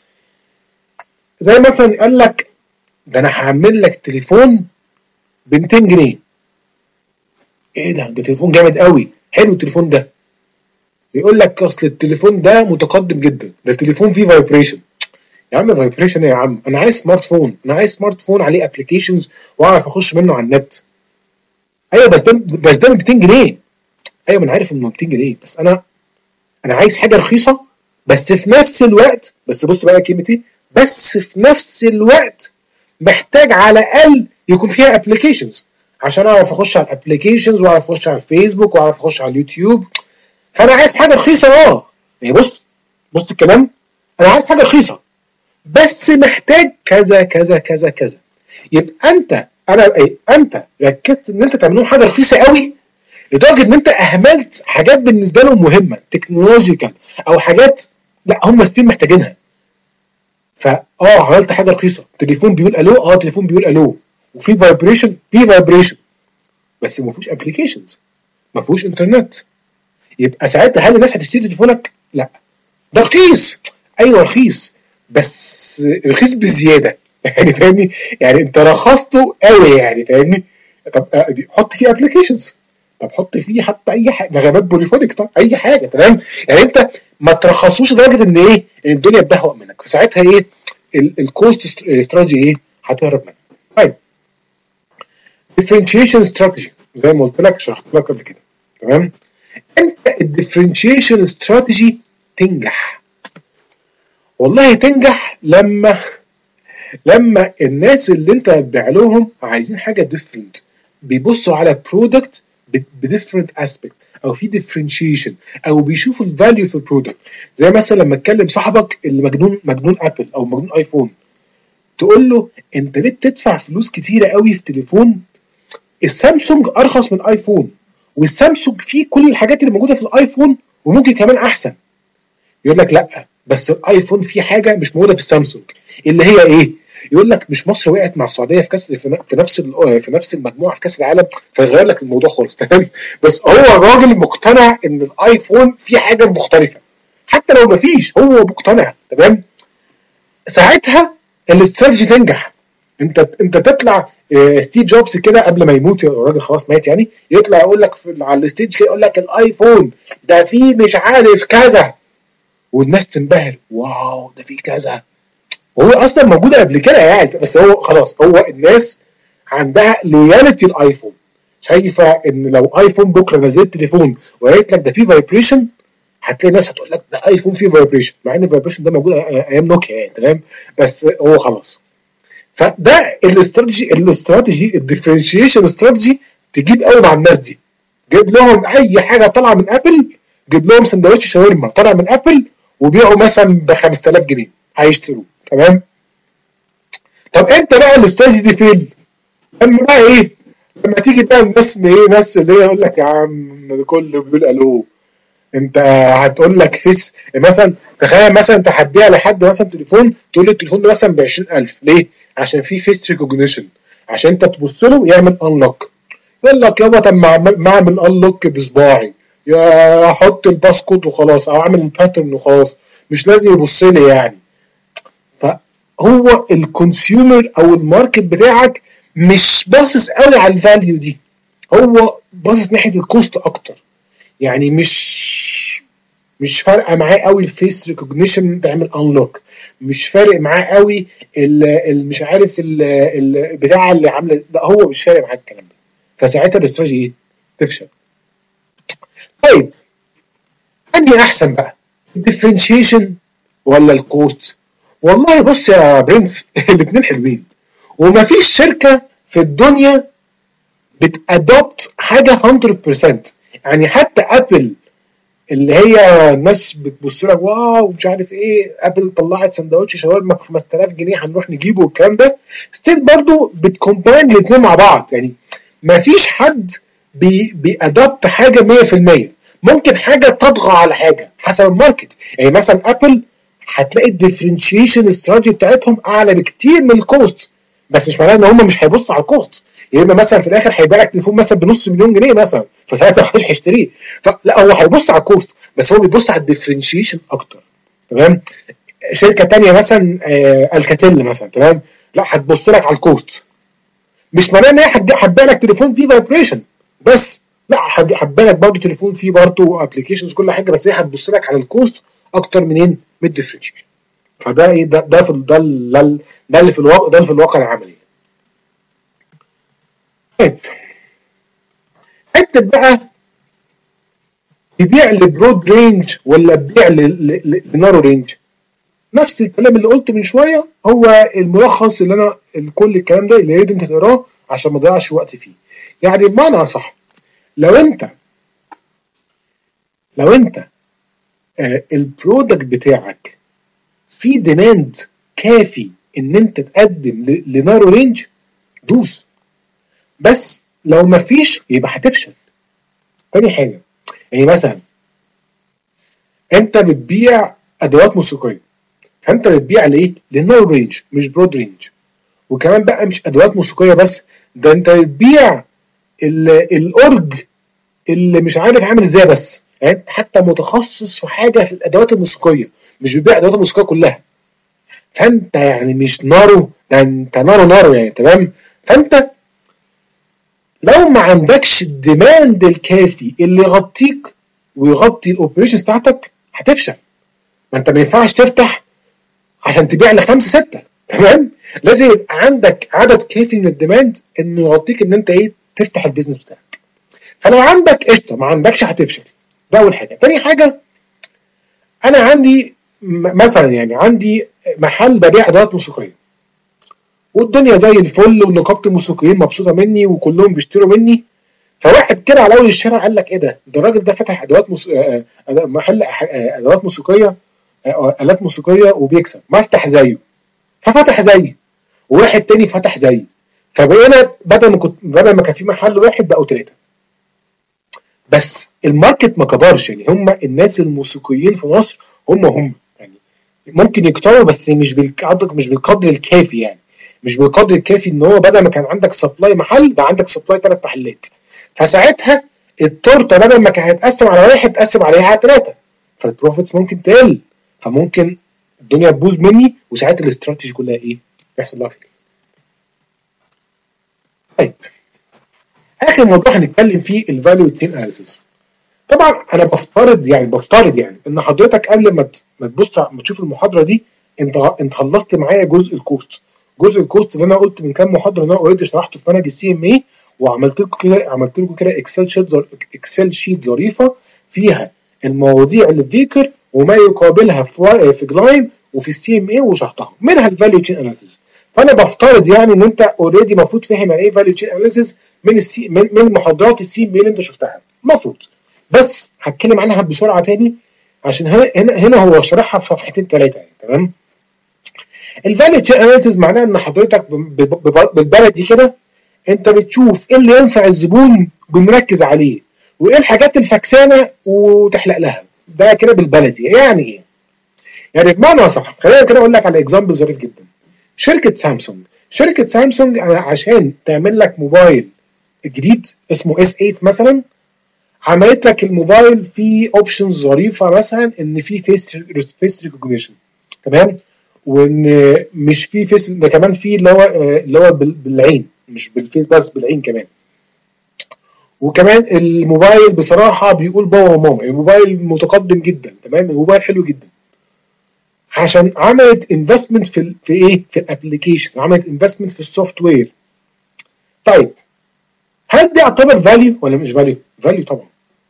زي مثلا قال لك ده انا هعمل لك تليفون ب ميتين جنيه. ايه ده؟ ده تليفون جامد قوي، حلو التليفون ده. يقول لك اصل التليفون ده متقدم جدا، ده التليفون فيه فايبريشن. يا عم فايبريشن ايه يا عم؟ انا عايز سمارت فون، انا عايز سمارت فون عليه ابلكيشنز واعرف اخش منه على النت. ايوه بس ده بس ده ب مئتين جنيه. ايوه انا عارف انه مئتين جنيه، بس انا انا عايز حاجه رخيصه بس في نفس الوقت، بس بص بقى كلمه ايه، بس في نفس الوقت محتاج على الاقل يكون فيها ابلكيشنز عشان اعرف اخش على الابلكيشنز واعرف اخش على الفيسبوك واعرف اخش على اليوتيوب. فانا عايز حاجه رخيصه اه يعني بص بص الكلام، انا عايز حاجه رخيصه بس محتاج كذا كذا كذا كذا. يبقى انت انا ايه انت ركزت ان انت تعمل لهم حاجه رخيصه قوي لدرجه ان انت اهملت حاجات بالنسبه لهم مهمه تكنولوجيكال او حاجات لا هم ستيل محتاجينها. فاه عملت حاجه رخيصه، تليفون بيقول الو، اه تليفون بيقول الو وفي فايبريشن، في فايبريشن بس ما فيهوش ابلكيشنز، ما فيهوش انترنت. يبقى ساعتها هل الناس هتشتري تليفونك؟ لا. ده رخيص، ايوه رخيص بس رخيص بزياده يعني فاهمني؟ يعني انت رخصته قوي يعني فاهمني؟ طب حط فيه ابلكيشنز، طب حط فيه حتى اي حاجه، نغمات بوليفونيك، طب اي حاجه تمام. يعني انت ما ترخصوش لدرجه ان ايه ان الدنيا بتهوأ منك، فساعتها ايه الكوست استراتيجي ايه هتهرب منك. طيب differentiation strategy زي ما قلت لك شرحت لك قبل كده تمام. انت الديفرنشيشن استراتيجي تنجح، والله تنجح لما لما الناس اللي انت بتبيع لهم عايزين حاجه ديفرنت، بيبصوا على برودكت بديفرنت اسبكت او في ديفرنشيشن او بيشوفوا الفاليو في البرودكت. زي مثلا لما تكلم صاحبك اللي مجنون مجنون ابل او مجنون ايفون، تقول له انت ليه بتدفع فلوس كتيره قوي في تليفون؟ السامسونج ارخص من الايفون، والسامسونج فيه كل الحاجات اللي موجوده في الايفون وممكن كمان احسن. يقول لك لا بس الايفون فيه حاجه مش موجوده في السامسونج، اللي هي ايه؟ يقول لك مش مصر وقعت مع السعوديه في كاس في نفس في نفس المجموعه في كاس العالم، فيغير لك الموضوع خالص تمام. بس هو الراجل مقتنع ان الايفون فيه حاجه مختلفه حتى لو مفيش، هو مقتنع تمام. ساعتها الاستراتيجي تنجح. انت انت تطلع ستيف جوبز كده قبل ما يموت، الراجل خلاص مات يعني، يطلع يقول لك على الستيج كده يقول لك الايفون ده فيه مش عارف كذا، والناس تنبهر، واو ده فيه كذا، وهو اصلا موجود قبل كده يعني، بس هو خلاص هو الناس عندها لويالتي الايفون، شايفه ان لو ايفون بكره نزلت تليفون وقالت لك ده فيه فايبريشن، هتلاقي ناس هتقول لك ده ايفون فيه فايبريشن، مع ان الفايبريشن ده موجود ايام نوكيا يعني تمام، بس هو خلاص. فده الاستراتيجي الاستراتيجي الديفرنشيشن استراتيجي تجيب قوي مع الناس دي. جيب لهم اي حاجه طالعه من ابل، جيب لهم سندوتش شاورما طالع من ابل وبيعوا مثلا ب خمسة آلاف جنيه هيشتروه تمام. طب انت بقى الاستراتيجي دي فين؟ لما بقى ايه؟ لما تيجي بقى الناس ايه، ناس اللي هي يقول لك يا عم كله بيقول الو، انت هتقول لك فيس مثلا، تخيل مثلا انت هتبيع لحد مثلا تليفون تقول له التليفون ده مثلا ب عشرين ألف، ليه؟ عشان فيه فيس ريكوجنيشن، عشان انت تبص له يعمل انلوك. يقول لك يابا طب ما اعمل انلوك بصباعي، يا احط الباسكود وخلاص او اعمل الباترن وخلاص، مش لازم يبص لي يعني. فهو الكونسيومر او الماركت بتاعك مش باصص قوي على الفاليو دي، هو باصص ناحيه الكوست اكتر. يعني مش مش فارقه معاه قوي الفيس ريكوجنيشن تعمل انلوك، مش فارق معاه قوي مش عارف البتاع اللي عامله ده، هو مش فارق معاه الكلام ده. فساعتها الاستراتيجي ايه؟ تفشل. طيب انهي احسن بقى؟ الديفرنشيشن ولا الكوست؟ والله بص يا برنس الاثنين حلوين، ومفيش شركه في الدنيا بتادوبت حاجه مية بالمية. يعني حتى ابل اللي هي الناس بتبص لك واو مش عارف ايه، ابل طلعت سندوتش شاورما ب خمسة آلاف جنيه هنروح نجيبه والكلام ده، ستيل برضه بتكومباين الاثنين مع بعض. يعني مفيش حد بي بيادوبت حاجه مية بالمية، ممكن حاجه تطغى على حاجه حسب الماركت. يعني مثلا ابل هتلاقي الديفرنشيشن استراتيجي بتاعتهم اعلى بكتير من الكوست، بس مش معناه ان هم مش هيبصوا على الكوست. يا اما مثلا في الاخر هيبيع لك تليفون مثلا بنص مليون جنيه مثلا، فساعتها محدش هيشتريه. فلا هو هيبص على الكوست، بس هو بيبص على الديفرنشيشن اكتر تمام. شركه تانية مثلا آه الكاتيل مثلا تمام، لا هتبص لك على الكوست، مش معناه ان هي هتبيع لك تليفون فيه فايبريشن بس، لا حابه لك برضه تليفون فيه برضه ابلكيشنز كل حاجه، بس هي هتبص لك على الكوست اكتر منين من الديفرنشيشن. فده ايه ده ده في ده ده, ده اللي في الواقع ده اللي في الواقع العملي. طيب حته بقى تبيع لبرود رينج ولا تبيع لنارو رينج؟ نفس الكلام اللي قلته من شويه هو الملخص اللي انا كل الكلام ده اللي يريد انت تقراه عشان ما تضيعش وقت فيه. يعني بمعنى اصح، لو انت لو انت آه البرودكت بتاعك في ديماند كافي ان انت تقدم لنارو رينج دوس، بس لو ما فيش يبقى هتفشل. تاني حاجه، يعني مثلا انت بتبيع ادوات موسيقيه، فانت بتبيع لايه؟ للنارو رينج مش برود رينج. وكمان بقى مش ادوات موسيقيه بس، ده انت بتبيع الاورج اللي مش عارف عامل ازاي، بس يعني حتى متخصص في حاجه في الادوات الموسيقيه، مش بتبيع الادوات الموسيقيه كلها. فانت يعني مش نارو، ده انت نارو نارو يعني. تمام؟ فانت لو ما عندكش الديماند الكافي اللي يغطيك ويغطي الاوبريشنز بتاعتك هتفشل. ما انت ما ينفعش تفتح عشان تبيع لخمسه سته. تمام؟ لازم يبقى عندك عدد كافي من الديماند انه يغطيك ان انت ايه تفتح البيزنس بتاعك. فلو عندك قشطه، ما عندكش هتفشل. ده اول حاجه. تاني حاجه، انا عندي مثلا يعني عندي محل ببيع ادوات موسيقيه والدنيا زي الفل ونقابه الموسيقيين مبسوطه مني وكلهم بيشتروا مني. فواحد كده على اول الشارع قال لك ايه ده؟ ده الراجل ده فتح ادوات موس... محل ادوات موسيقيه، الات موسيقيه وبيكسب، ما افتح زيه. ففتح زيي، وواحد تاني فتح زيي، فبقينا بدل ما كنت بدل ما كان في محل واحد بقوا ثلاثه. بس الماركت ما كبرش. يعني هم الناس الموسيقيين في مصر هم هم يعني ممكن يكتروا بس مش بالقدر مش بالقدر الكافي. يعني مش بالقدر الكافي ان هو بدل ما كان عندك سبلاي محل بقى عندك سبلاي ثلاث محلات. فساعتها التورته بدل ما كانت هتقسم على واحد تقسم عليها على ثلاثه، فالبروفيتس ممكن تقل، فممكن الدنيا تبوظ مني، وساعتها الاستراتيجي كلها ايه؟ يحصل لها فيل. طيب اخر موضوع هنتكلم فيه الفاليو تشين اناليسيس. طبعا انا بفترض يعني بفترض يعني ان حضرتك قبل ما ما تبص ما تشوف المحاضره دي انت انت خلصت معايا جزء الكوست. جزء الكوست اللي انا قلت من كام محاضره ان انا اوريدي شرحته في منهج السي ام اي، وعملت لكم كده عملت لكم كده اكسل شيت اكسل شيت ظريفه فيها المواضيع اللي في فيكر وما يقابلها في في جلاين وفي السي ام اي وشرحتها، منها الفاليو تشين اناليسيس. فانا بفترض يعني ان انت اوريدي المفروض فاهم يعني ايه فاليو تشين اناليسيس من السي من, من محاضرات السي ام اي اللي انت شفتها المفروض. بس هتكلم عنها بسرعه تاني عشان هنا هنا هو شرحها في صفحتين ثلاثه يعني. تمام؟ الفاليو تشين اناليسيس معناه ان حضرتك بالبلدي كده انت بتشوف ايه اللي ينفع الزبون بنركز عليه، وايه الحاجات الفكسانه وتحلق لها. ده كده بالبلدي يعني ايه؟ يعني بمعنى صح، خلينا كده اقول لك على اكزامبل ظريف جدا. شركه سامسونج شركه سامسونج عشان تعمل لك موبايل جديد اسمه اس ثمانية مثلا، عملت لك الموبايل فيه اوبشنز ظريفه، مثلا ان فيه فيس فيس ريكوجنيشن. تمام؟ وان مش فيه فيس، ده كمان فيه اللي هو اللي هو بالعين، مش بالفيس بس بالعين كمان. وكمان الموبايل بصراحه بيقول بابا وماما، الموبايل متقدم جدا. تمام؟ الموبايل حلو جدا. عشان عملت انفستمنت في في ايه؟ في الابلكيشن، عملت انفستمنت في السوفت وير. طيب هل دي يعتبر فاليو ولا مش فاليو؟ فاليو طبعا.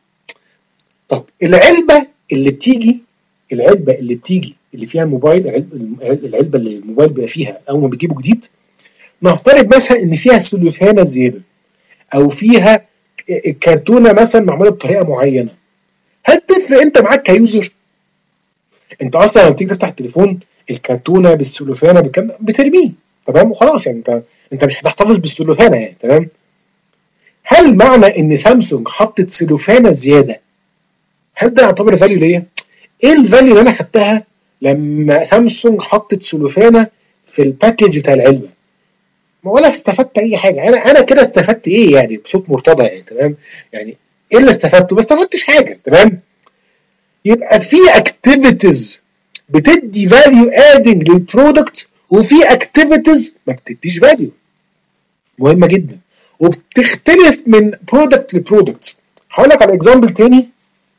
طب العلبه اللي بتيجي العلبه اللي بتيجي اللي فيها الموبايل، العلبه اللي الموبايل بيبقى فيها اول ما بتجيبه جديد، نفترض مثلا ان فيها سلوفانه زياده او فيها الكرتونه مثلا معموله بطريقه معينه. هل تفرق انت معاك كيوزر؟ انت اصلا لما تيجي تفتح التليفون الكرتونه بالسلوفانه بالكلام بترميه. تمام؟ وخلاص يعني انت انت مش هتحتفظ بالسلوفانه يعني. تمام؟ هل معنى ان سامسونج حطت سلوفانه زياده هل ده يعتبر فاليو ليا؟ ايه الفاليو اللي انا خدتها لما سامسونج حطت سلوفانه في الباكج بتاع العلبه؟ ما ولا استفدت اي حاجه. انا انا كده استفدت ايه يعني بصوت مرتضى يعني؟ تمام؟ يعني ايه اللي استفدته؟ ما استفدتش حاجه. تمام؟ يبقى في اكتيفيتيز بتدي فاليو ادنج للبرودكت، وفي اكتيفيتيز ما بتديش فاليو. مهمه جدا، وبتختلف من برودكت لبرودكت. هقول لك على اكزامبل تاني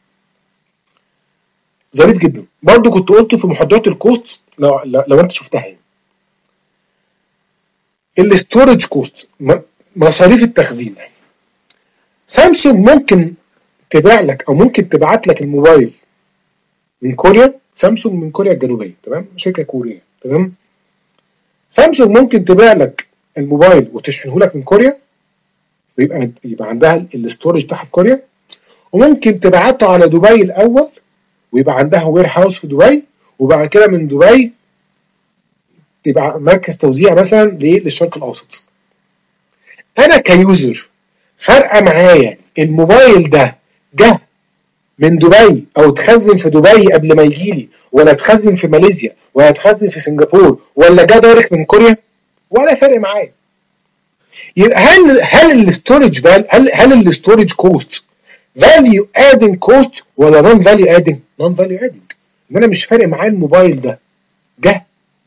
ظريف جدا برضو كنت قلته في محاضرات الكوست لو, لو, لو انت شفتها يعني. الاستورج كوست، مصاريف التخزين. سامسونج ممكن تبيع لك او ممكن تبعت لك الموبايل من كوريا. سامسونج من كوريا الجنوبيه، تمام، شركه كوريه، تمام. سامسونج ممكن تبيع لك الموبايل وتشحنه لك من كوريا ويبقى يبقى عندها الاستورج بتاعها في كوريا، وممكن تبعته على دبي الاول ويبقى عندها وير هاوس في دبي، وبعد كده من دبي يبقى مركز توزيع مثلا للشرق الاوسط. انا كيوزر فارقه معايا الموبايل ده جه من دبي او اتخزن في دبي قبل ما يجي لي، ولا اتخزن في ماليزيا، ولا اتخزن في سنغافور، ولا جه دايركت من كوريا، ولا فارق معايا. يبقى هل هل الاستورج هل هل الاستورج كوست فاليو ادنج كوست ولا نون فاليو ادنج؟ نون فاليو ادنج. ان انا مش فارق معايا الموبايل ده جه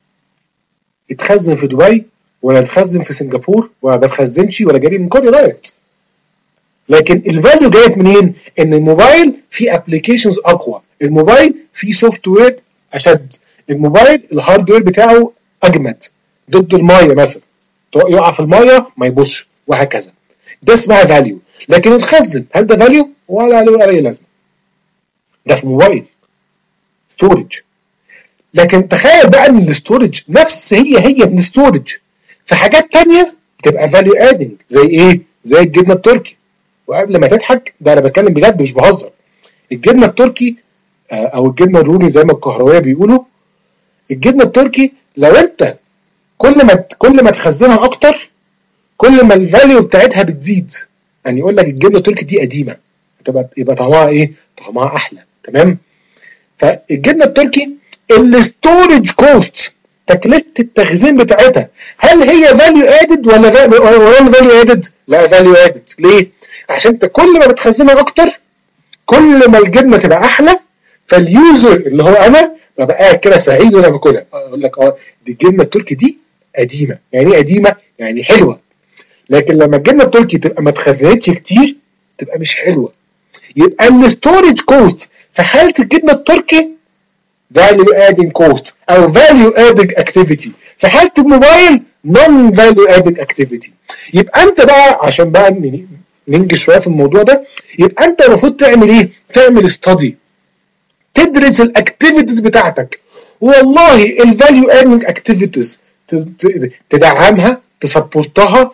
اتخزن في دبي ولا اتخزن في سنغافور، ولا ما اتخزنش ولا جاي من كوريا دايركت. لكن الفاليو جايت منين؟ ان الموبايل فيه ابلكيشنز اقوى، الموبايل فيه سوفت وير اشد، الموبايل الهاردوير بتاعه اجمد ضد المايه مثلا، يقع في المايه ما يبصش وهكذا. ده اسمها فاليو. لكن اتخزن، هل ده فاليو؟ ولا له اي لازمه. ده في الموبايل ستورج. لكن تخيل بقى ان الاستورج نفس هي هي من ستورج في حاجات تانية تبقى فاليو ادنج. زي ايه؟ زي الجبنه التركي. وقبل ما تضحك، ده انا بتكلم بجد مش بهزر. الجبنه التركي او الجبنه الرومي زي ما الكهربائيه بيقولوا، الجبنه التركي لو انت كل ما كل ما تخزنها اكتر كل ما الفاليو بتاعتها بتزيد. يعني يقول لك الجبنه التركي دي قديمه، تبقى يبقى طعمها ايه؟ طعمها احلى، تمام. فالجبنه التركي الستورج كوست، تكلفه التخزين بتاعتها، هل هي فاليو ادد ولا ولا فاليو ادد؟ لا فاليو ادد. ليه؟ عشان انت كل ما بتخزنها اكتر كل ما الجبنه تبقى احلى، فاليوزر اللي هو انا ببقى قاعد كده سعيد وانا باكلها، اقول لك اه دي الجبنه التركي دي قديمه. يعني ايه قديمه؟ يعني حلوه. لكن لما الجبنه التركي تبقى ما اتخزنتش كتير تبقى مش حلوه. يبقى الستورج كوست في حاله الجبنه التركي value adding cost او value adding activity، في حاله الموبايل non value adding activity. يبقى انت بقى عشان بقى ننجز شويه في الموضوع ده، يبقى انت المفروض تعمل ايه؟ تعمل استادي، تدرس الاكتيفيتيز بتاعتك. والله الفاليو ادنج اكتيفيتيز تدعمها، تسبورتها،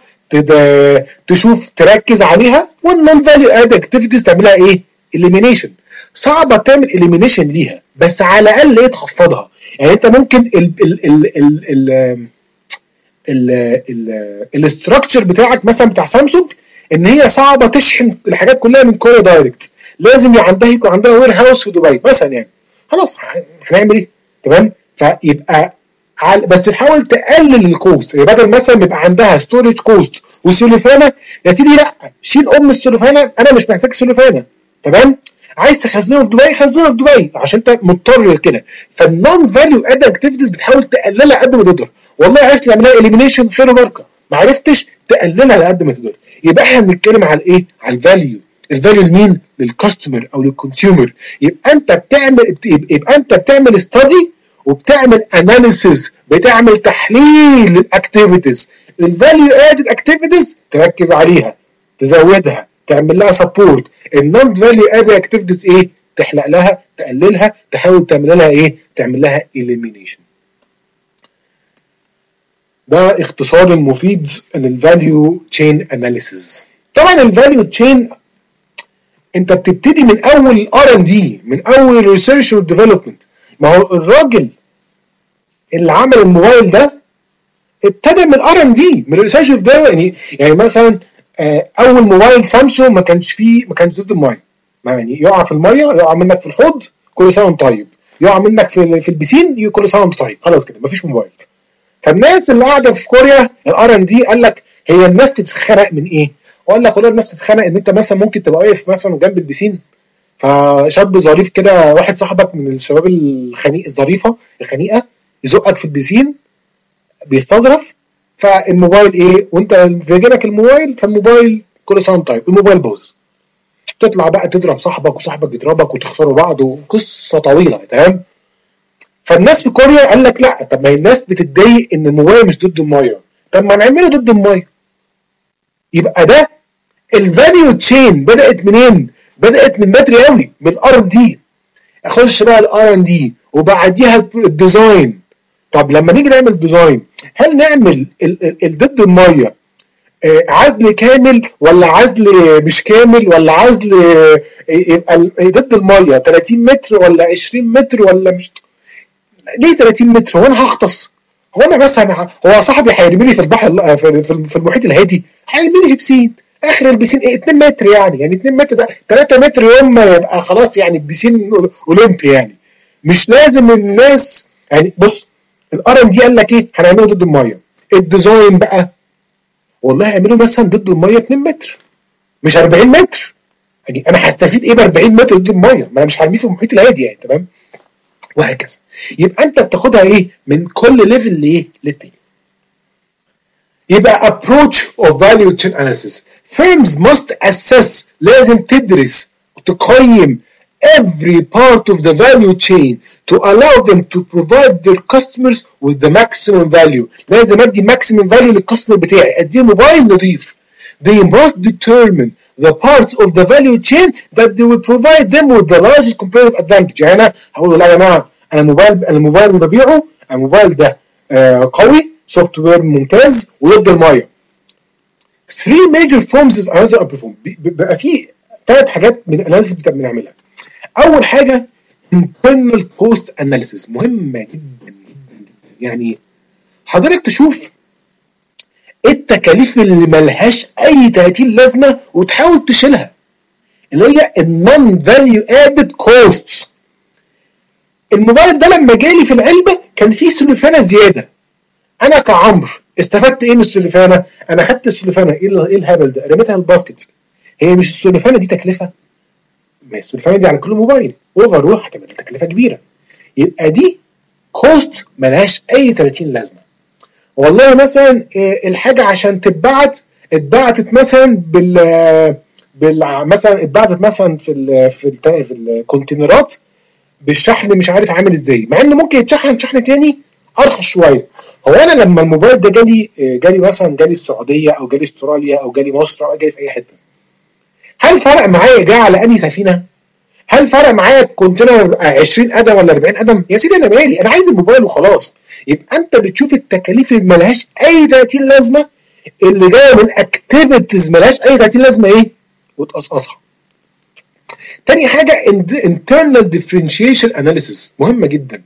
تشوف تركز عليها، والنون فاليو ادنج اكتيفيتيز تعملها ايه؟ اليمينيشن. صعبه تعمل اليمينيشن ليها، بس على الاقل ايه؟ تخفضها. يعني انت ممكن ال ال ال ال ال الاستراكشر بتاعك مثلا بتاع سامسونج ان هي صعبه تشحن الحاجات كلها من كوريا دايركت، لازم عندها يكون عندها وير هاوس في دبي مثلا. يعني خلاص هنعمل ايه؟ تمام. فيبقى بس تحاول تقلل الكوست. يعني بدل مثلا يبقى عندها ستورج كوست وسلوفانه، يا سيدي لا، شيل ام السلوفانه، انا مش محتاج سلوفانه، تمام. عايز تخزنه في دبي خزنه في دبي عشان انت مضطر لكده. فالنون فاليو اد اكتيفيتيز بتحاول تقللها قد ما تقدر. والله عرفت تعملها اليمينيشن خير وبركه، ما عرفتش تقللها على قد ما تقدر. يبقى احنا بنتكلم على ايه؟ على الفاليو. الفاليو لمين؟ للكاستمر او للكونسيومر. يبقى انت بتعمل يبقى انت بتعمل ستادي وبتعمل اناليسيز، بتعمل تحليل للاكتيفيتيز. الفاليو ادد اكتيفيتيز تركز عليها، تزودها، تعمل لها سبورت. النون فاليو ادد اكتيفيتيز ايه؟ تحلق لها، تقللها، تحاول تعمل لها ايه؟ تعمل لها اليمينيشن. ده اختصار المفيد للفاليو تشين اناليسيز. طبعا الفاليو تشين انت بتبتدي من اول الار ان دي، من اول ريسيرش وديفلوبمنت. ما هو الراجل اللي عمل الموبايل ده ابتدى من الار ان دي، من الريسيرش ده. يعني يعني مثلا اول موبايل سامسونج ما كانش فيه، ما كانش ضد الميه، يعني يقع في الميه، يقع منك في الحوض، كل سنه وانت طيب، يقع منك في في البسين، كل سنه وانت طيب، خلاص كده مفيش موبايل. فالناس اللي قاعده في كوريا الار ان دي قال لك هي الناس تتخنق من ايه؟ وقال لك والله الناس تتخنق ان انت مثلا ممكن تبقى واقف مثلا جنب البسين، فشاب ظريف كده، واحد صاحبك من الشباب الخنيق الظريفه الخنيقه، يزقك في البسين بيستظرف، فالموبايل ايه؟ وانت في جيبك الموبايل، فالموبايل كل سنه وانت طيب، الموبايل باظ. تطلع بقى تضرب صاحبك وصاحبك يضربك وتخسروا بعض وقصه طويله. تمام. فالناس في كوريا قال لك لا، طب ما الناس بتتضايق ان الموبايل مش ضد الميه، طب ما نعمله ضد الميه. يبقى ده الفاليو تشين بدات منين؟ بدات من بدري قوي، من الار ان دي. اخش بقى الار ان دي وبعديها الديزاين. طب لما نيجي نعمل ديزاين، هل نعمل ضد الميه عزل كامل ولا عزل مش كامل، ولا عزل يبقى ضد الميه تلاتين متر ولا عشرين متر ولا مش؟ ليه تلاتين متر؟ هو انا هغطس؟ هو انا بس أنا هو صاحبي هيرميني في البحر في المحيط الهادي؟ هيرميني في بسين، اخر البسين ايه اتنين متر يعني، يعني اتنين متر ده تلاتة متر يوم ما يبقى خلاص يعني البسين اولمبي يعني. مش لازم الناس يعني. بص الار ام دي قال لك ايه؟ هنعمله ضد الميه. الديزاين بقى والله هيعملوا مثلا ضد الميه اتنين متر مش اربعين متر. يعني انا هستفيد ايه ب اربعين متر ضد الميه؟ ما انا مش هرميه في المحيط الهادي يعني. تمام. وهكذا. يبقى انت بتاخدها ايه من كل ليفل لايه للتاني. يبقى approach of value chain analysis. Firms must assess، لازم تدرس وتقيم every part of the value chain to allow them to provide their customers with the maximum value. لازم ادي maximum value للكاستمر بتاعي، اديه موبايل نظيف. They must determine the parts of the value chain that they will provide them with the largest competitive advantage. يعني انا هقول له لا يا جماعه، انا موبايل الموبايل اللي ببيعه الموبايل ده آه قوي، سوفت وير ممتاز وضد الميه. three major forms of analysis are performed. بيبقى في ثلاث حاجات من الاناليسيس بنعملها. اول حاجه internal cost analysis، مهمه جدا جدا جدا. يعني حضرتك تشوف التكاليف اللي ملهاش اي تلاتين لازمه وتحاول تشيلها، اللي هي النون فاليو ادد كوستس. الموبايل ده لما جالي في العلبه كان فيه سلوفانه زياده، انا كعمرو استفدت ايه من السلوفانه؟ انا خدت السلوفانه، ايه ايه الهبل ده؟ رميتها الباسكت. هي مش السلوفانه دي تكلفه؟ ما السلوفانه دي على كل موبايل اوفر روح هتبقى تكلفه كبيره. يبقى دي كوست ملهاش اي تلاتين لازمه. والله مثلا الحاجه عشان تتبعت اتبعتت مثلا بال بال مثلا اتبعتت مثلا في ال في ال في الكونتينرات بالشحن مش عارف عامل ازاي، مع انه ممكن يتشحن شحن تاني ارخص شويه. هو انا لما الموبايل ده جالي جالي مثلا جالي السعوديه او جالي استراليا او جالي مصر او جالي في اي حته، هل فرق معايا جه على انهي سفينه؟ هل فرق معايا الكونتينر عشرين قدم ولا اربعين قدم؟ يا سيدي انا مالي، انا عايز الموبايل وخلاص. يبقى انت بتشوف التكاليف اللي ملهاش اي تلاتين لازمه اللي جايه من اكتيفيتيز ملهاش اي تلاتين لازمه ايه؟ وتقصقصها. تاني حاجه internal differentiation analysis، مهمه جدا.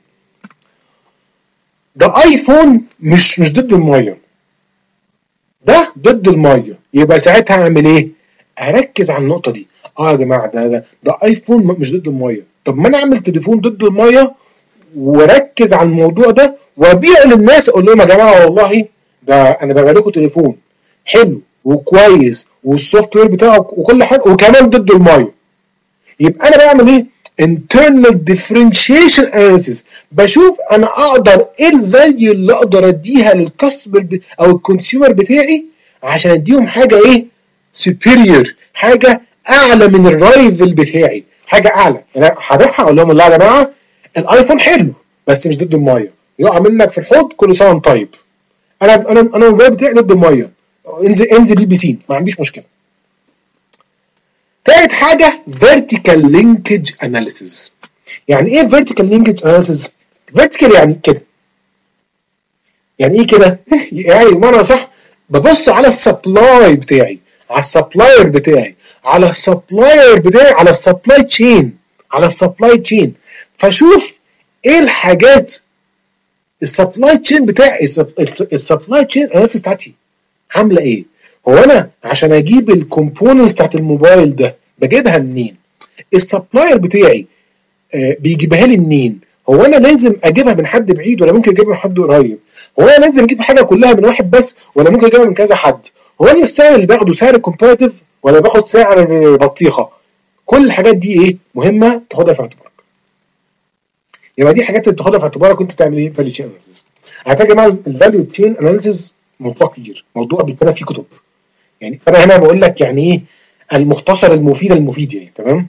ده ايفون مش مش ضد الميه، ده ضد الميه، يبقى ساعتها اعمل ايه؟ اركز على النقطه دي. اه يا جماعه ده ده ده ايفون مش ضد الميه، طب ما انا اعمل تليفون ضد الميه وركز على الموضوع ده وابيع للناس، اقول لهم يا جماعه والله ده انا ببيع لكم تليفون حلو وكويس والسوفت وير بتاعه وكل حاجه وكمان ضد الميه. يبقى انا بعمل ايه؟ internal differentiation analysis، بشوف انا اقدر ايه الفاليو اللي اقدر اديها للكاستمر او الكونسيومر بتاعي عشان اديهم حاجه ايه؟ superior، حاجه اعلى من الرايفل بتاعي، حاجه اعلى. انا هروح اقول لهم لا يا جماعه الايفون حلو بس مش ضد الميه، يقع منك في الحوض كل سنه وانت طيب. انا انا انا الموبايل بتاعي ضد الميه، انزل انزل البسين ما عنديش مشكله. تالت حاجه vertical linkage analysis. يعني ايه vertical linkage analysis؟ vertical يعني كده. يعني ايه كده؟ يعني بمعنى صح ببص على السبلاي بتاعي، على السبلاير بتاعي، على السبلاير بتاعي، على السبلاي تشين، على السبلاي تشين، فاشوف ايه الحاجات السبلاي تشين بتاعي، السبلاي تشين اناليسيس بتاعتي عامله ايه؟ هو انا عشان اجيب الكومبوننتس بتاعت الموبايل ده بجيبها منين؟ السبلاير بتاعي آه بيجيبها لي منين؟ هو انا لازم اجيبها من حد بعيد ولا ممكن اجيبها من حد قريب؟ هو انا لازم اجيب حاجه كلها من واحد بس ولا ممكن اجيبها من كذا حد؟ هو انا السعر اللي باخده سعر كومباريتيف ولا باخد سعر بطيخه؟ كل الحاجات دي ايه؟ مهمه تاخدها في اعتبارك. يبقى دي حاجات تاخدها في اعتبارك وانت بتعمل ايه؟ فاليو تشين اناليسيس. على فكره يا جماعه الفاليو تشين اناليسيس موضوع كبير، موضوع بيتكتب فيه كتب. يعني انا هنا بقول لك يعني ايه المختصر المفيد المفيد يعني. تمام.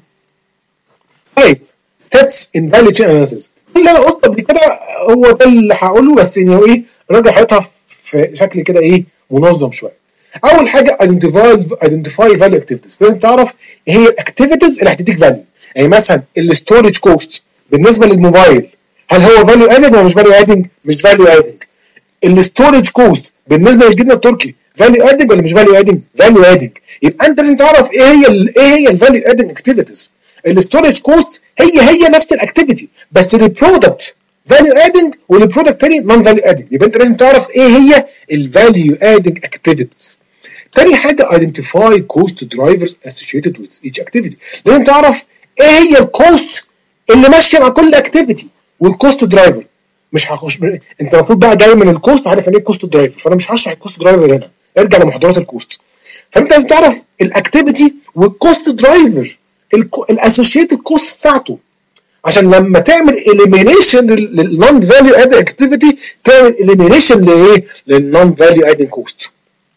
طيب steps in value chain analysis اللي انا قلت قبل كده هو ده اللي هقوله، بس يعني هو ايه راجع حاططها في شكل كده ايه منظم شويه. اول حاجه identify identify value activities، لازم تعرف ايه هي الاكتيفيتيز اللي هتديك فاليو. يعني مثلا الستورج كوست بالنسبه للموبايل هل هو فاليو ادنج ولا مش فاليو ادنج؟ مش فاليو ادنج. الستورج كوست بالنسبه للجبنه التركي فاليو ادنج ولا مش فاليو ادنج؟ فاليو ادنج. يبقى انت لازم تعرف ايه هي ال ايه هي الفاليو ادنج اكتيفيتيز. الستورج كوست هي هي نفس الاكتيفيتي بس البرودكت فاليو ادنج والبرودكت تاني نون فاليو ادنج، يبقى انت لازم تعرف ايه هي الفاليو ادنج اكتيفيتيز. تاني حاجه identify cost drivers associated with each activity، لازم تعرف ايه هي الكوست اللي ماشيه مع كل اكتيفيتي والكوست درايفر. مش هخش ب... انت المفروض بقى جاي من الكوست عارف يعني ايه كوست درايفر، فانا مش هشرح الكوست درايفر هنا، ارجع لمحاضرات الكوست. فانت لازم تعرف الاكتيفيتي والكوست درايفر الاسوشيتد كوست بتاعته، عشان لما تعمل elimination للنون فاليو اد اكتيفيتي تعمل elimination لايه؟ للنون فاليو اد كوست.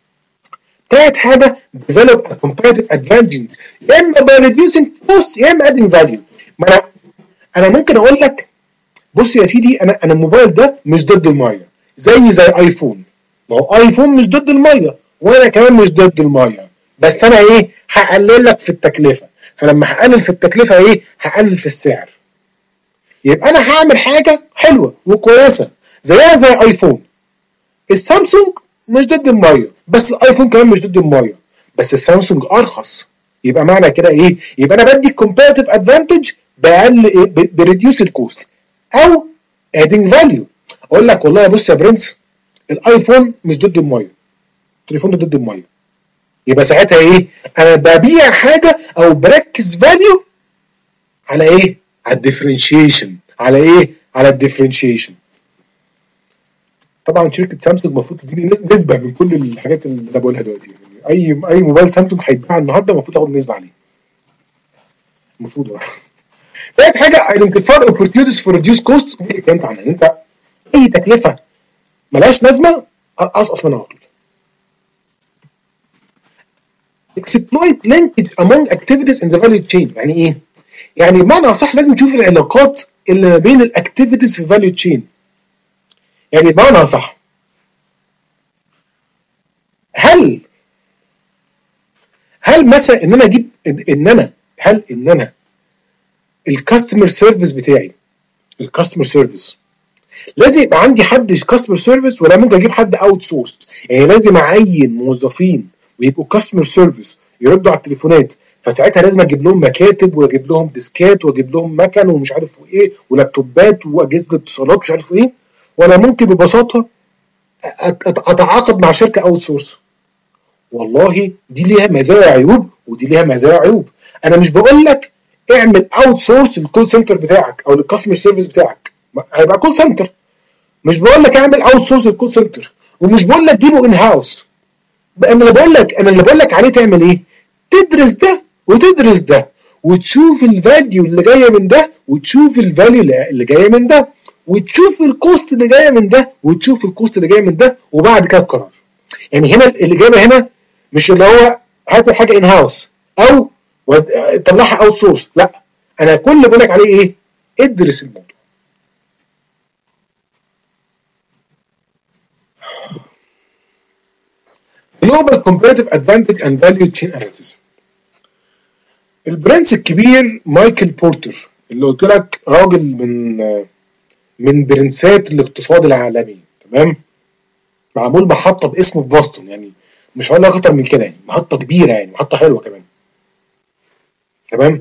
تالت حاجه develop a competitive advantage، يا اما by reducing cost يا اما adding value. ما انا انا ممكن اقول لك بص يا سيدي انا انا الموبايل ده مش ضد الميه زي زي ايفون، ما هو ايفون مش ضد الميه وانا كمان مش ضد الميه، بس انا ايه هقلل لك في التكلفه، فلما هقلل في التكلفه ايه هقلل في السعر. يبقى انا هعمل حاجه حلوه وكويسه زيها زي ايفون. السامسونج مش ضد الميه بس الايفون كمان مش ضد الميه، بس السامسونج ارخص. يبقى معنى كده ايه؟ يبقى انا بدي كومبيتيتيف ادفانتج بقل بريديوس الكوست او ادينج فاليو. اقول لك والله بص يا برنس الايفون مش ضد الميه، التليفون ده ضد الميه، يبقى ساعتها ايه؟ انا ببيع حاجه او بركز فاليو على ايه؟ على الديفرنشيشن. على ايه؟ على الديفرنشيشن. طبعا شركه سامسونج المفروض تديني نسبه من كل الحاجات اللي انا بقولها دلوقتي، يعني اي اي موبايل سامسونج هيتباع النهارده المفروض اخد نسبه عليه. المفروض بقى. تالت حاجه identify opportunities for reduce cost، ودي اللي اتكلمت عنها، ان انت اي تكلفه ملهاش لازمه اقصقص منها على طول. exploit linkage among activities in the value chain، يعني ايه؟ يعني بمعنى اصح لازم تشوف العلاقات اللي ما بين الاكتيفيتيز في الفاليو تشين. يعني بمعنى اصح هل هل مثلا ان انا اجيب ان انا هل ان انا الكاستمر سيرفيس بتاعي الكاستمر سيرفيس لازم يبقى عندي حد كاستمر سيرفيس ولا ممكن اجيب حد اوت سورس؟ يعني لازم اعين موظفين ويبقوا كاستمر سيرفيس يردوا على التليفونات، فساعتها لازم اجيب لهم مكاتب واجيب لهم ديسكات واجيب لهم مكن ومش عارف ايه ولابتوبات واجهزه اتصالات مش عارف ايه، ولا ممكن ببساطه اتعاقد مع شركه اوت سورس؟ والله دي ليها مزايا وعيوب ودي ليها مزايا وعيوب. انا مش بقول لك اعمل اوت سورس للكول سنتر بتاعك او للكاستمر سيرفيس بتاعك، هيبقى كول سنتر. مش بقول لك اعمل اوت سورس للكول سنتر، ومش بقول لك جيبه ان هاوس. انا اللي بقول لك انا اللي بقول لك عليه تعمل ايه؟ تدرس ده وتدرس ده وتشوف الفاليو اللي جايه من ده وتشوف الفاليو اللي جايه من ده وتشوف الكوست اللي جايه من ده وتشوف الكوست اللي جايه من ده وبعد كده تقرر. يعني هنا الاجابه هنا مش اللي هو هات الحاجه ان هاوس او طلعها اوت سورس، لا، انا كل اللي بقول لك عليه ايه؟ ادرس الموضوع. Global Competitive Advantage and Value Chain Analysis. البرنس الكبير مايكل بورتر اللي قلت لك راجل من من برنسات الاقتصاد العالمي، تمام؟ معمول محطه باسمه في بوسطن، يعني مش هقول لك اكتر من كده، يعني محطه كبيره، يعني محطه حلوه كمان، تمام؟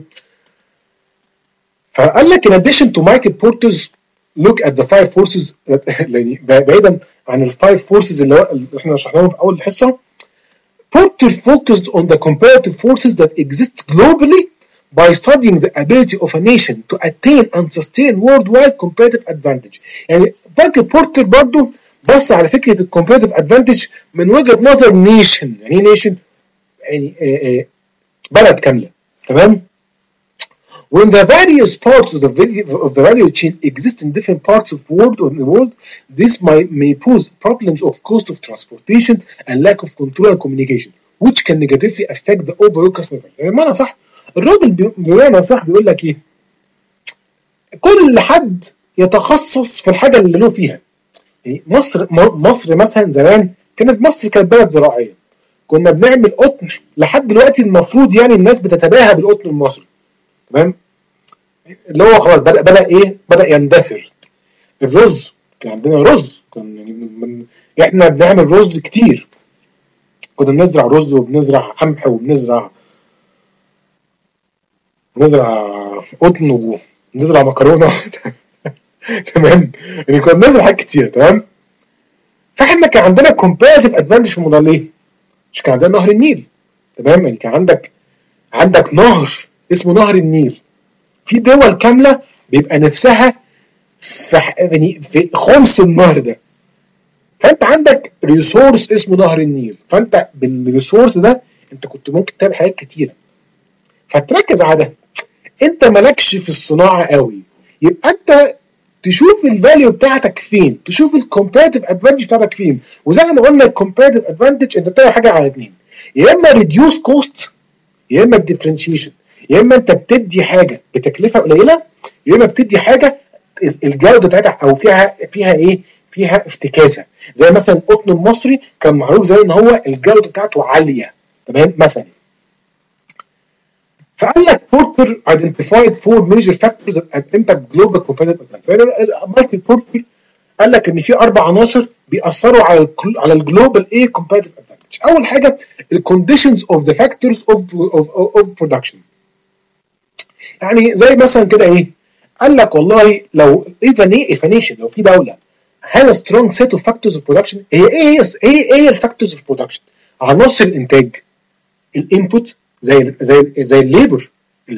فقال لك in addition to Michael Porter's look at the five forces يعني بعيدا عن الفايف فورسز اللي, اللي احنا شرحناهم في اول الحصه، Porter focused on the comparative forces that exist globally by studying the ability of a nation to attain and sustain worldwide comparative advantage. يعني مايكل بورتر برضو بص على فكره الكومباريتيف ادفانتج من وجهه نظر نيشن. يعني ايه نيشن؟ يعني بلد كامله، تمام؟ When the various parts of the value, of the value chain exist in different parts of the world of the world, this might, may pose problems of cost of transportation and lack of control and communication. which can negatively affect the overall customer value. يعني بمعنى صح الراجل بمعنى صح بيقول لك ايه؟ كل حد يتخصص في الحاجه اللي له فيها. يعني مصر مصر مثلا زمان كانت مصر كانت بلد زراعيه، كنا بنعمل قطن لحد دلوقتي المفروض يعني الناس بتتباهى بالقطن المصري، تمام؟ اللي هو خلاص بدا بدا ايه؟ بدا يندثر. الرز كان عندنا رز، كان يعني من احنا بنعمل رز كتير، كنا بنزرع رز وبنزرع قمح وبنزرع بنزرع قطن وبنزرع مكرونه تمام، يعني كنا بنزرع حاجات كتير، تمام. فاحنا كان عندنا كومبيتيتيف ادفانتج في الموضوع. ليه؟ مش كان عندنا نهر النيل، تمام؟ يعني كان عندك عندك نهر اسمه نهر النيل، في دول كامله بيبقى نفسها في يعني في خمس النهر ده، فانت عندك ريسورس اسمه نهر النيل، فانت بالريسورس ده انت كنت ممكن تعمل حاجات كتيره، فتركز على ده. انت مالكش في الصناعه قوي، يبقى انت تشوف الفاليو بتاعتك فين، تشوف الكومبيتيتيف ادفانتج بتاعتك فين. وزي ما قلنا الكومبيتيتيف ادفانتج انت بتعمل حاجه على اثنين، يا اما ريديوس كوست يا اما الديفرنشيشن، يا اما انت بتدي حاجه بتكلفه قليله يا اما بتدي حاجه الجوده بتاعتها او فيها فيها ايه؟ فيها افتكاسه. زي مثلا القطن المصري كان معروف زي ان هو الجوده بتاعته عاليه، تمام مثلا. فقال لك بورتر identified four major factors that impact global competitive advantage. مايكل بورتر قال لك ان في اربع عناصر بيأثروا على على الجلوبال ايه competitive advantage. اول حاجه الكونديشنز اوف ذا فاكتورز اوف اوف برودكشن. يعني زي مثلا كده ايه؟ قال لك والله لو ايفانيشن لو في دوله has a strong set of factors of production، هي ايه هي ايه الفاكتورز اوف برودكشن؟ عناصر الانتاج، الانبوت زي زي زي الليبر،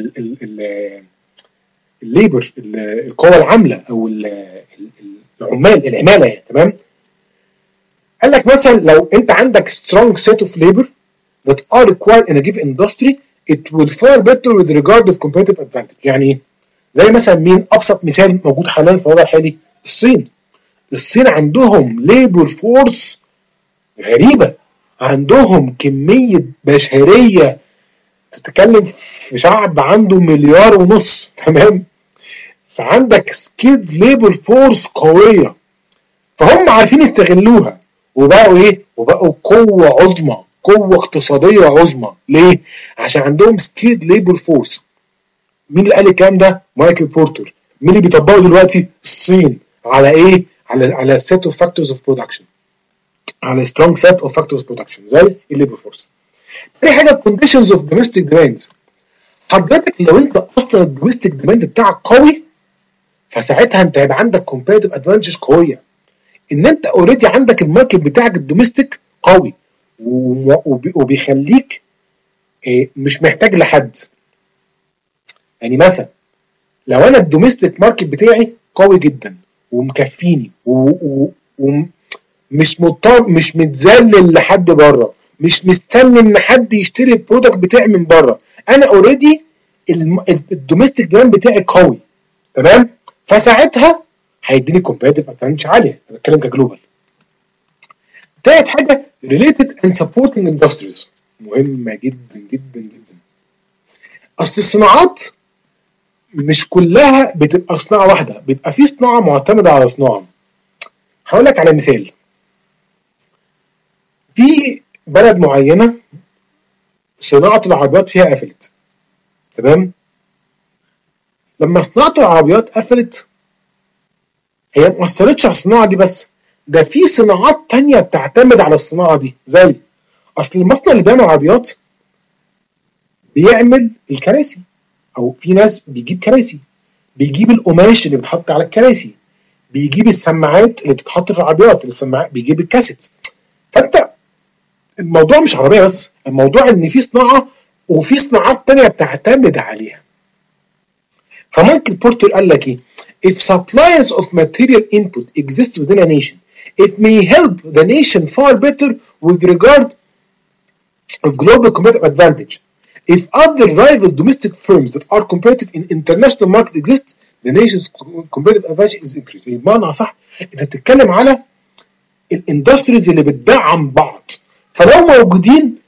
الليبر القوى العامله او العمال العماله يعني، تمام. قال لك مثلا لو انت عندك strong set of labor that are required in a given industry it will fare better with regard of competitive advantage. يعني زي مثلا مين؟ ابسط مثال موجود حاليا في الوضع الحالي الصين. الصين عندهم ليبر فورس غريبه، عندهم كميه بشريه، تتكلم في شعب عنده مليار ونص، تمام. فعندك سكيد ليبر فورس قويه، فهم عارفين يستغلوها وبقوا ايه؟ وبقوا قوه عظمى، قوه اقتصاديه عظمى. ليه؟ عشان عندهم سكيد ليبر فورس. مين اللي قال الكلام ده؟ مايكل بورتر. مين اللي بيطبقه دلوقتي؟ الصين. على ايه؟ على على set of factors of production، على strong set of factors of production زي الليبر فورس. تاني حاجه conditions of domestic demand. حضرتك لو انت اصلا الدوميستيك ديماند بتاعك قوي فساعتها انت هيبقى عندك competitive advantage قويه، ان انت اوريدي عندك الماركت بتاعك الدوميستيك قوي وبيخليك مش محتاج لحد. يعني مثلا لو انا الدوميستيك ماركت بتاعي قوي جدا ومكفيني ومش مضطر مش متذلل لحد بره، مش مستني ان حد يشتري البرودكت بتاعي من بره، انا اوريدي الدوميستيك ديماند بتاعي قوي، تمام. فساعتها هيديني كومبيتيتيف ادفانتج عاليه، انا بتكلم كجلوبال. تالت حاجه related and supporting industries، مهمه جدا جدا جدا. اصل الصناعات مش كلها بتبقى صناعه واحده، بيبقى في صناعه معتمده على صناعه. هقول لك على مثال. في بلد معينه صناعه العربيات فيها قفلت، تمام. لما صناعه العربيات قفلت هي ما اثرتش على الصناعه دي بس، ده في صناعات تانية بتعتمد على الصناعه دي. زي اصل المصنع اللي بيعمل عربيات بيعمل الكراسي، او في ناس بيجيب كراسي، بيجيب القماش اللي بتحط على الكراسي، بيجيب السماعات اللي بتتحط في العربيات، السماعات بيجيب الكاسيت. فانت الموضوع مش عربيه بس، الموضوع ان في صناعه وفي صناعات تانية بتعتمد عليها. فمايكل بورتر قال لك ايه؟ if suppliers of material input exist within a nation it may help the nation far better with regard of global competitive advantage. If other rival domestic firms that are competitive in international market exist the nation's competitive advantage is increased. بمعنى صح انت بتتكلم على الاندستريز اللي بتدعم بعض، فلو موجودين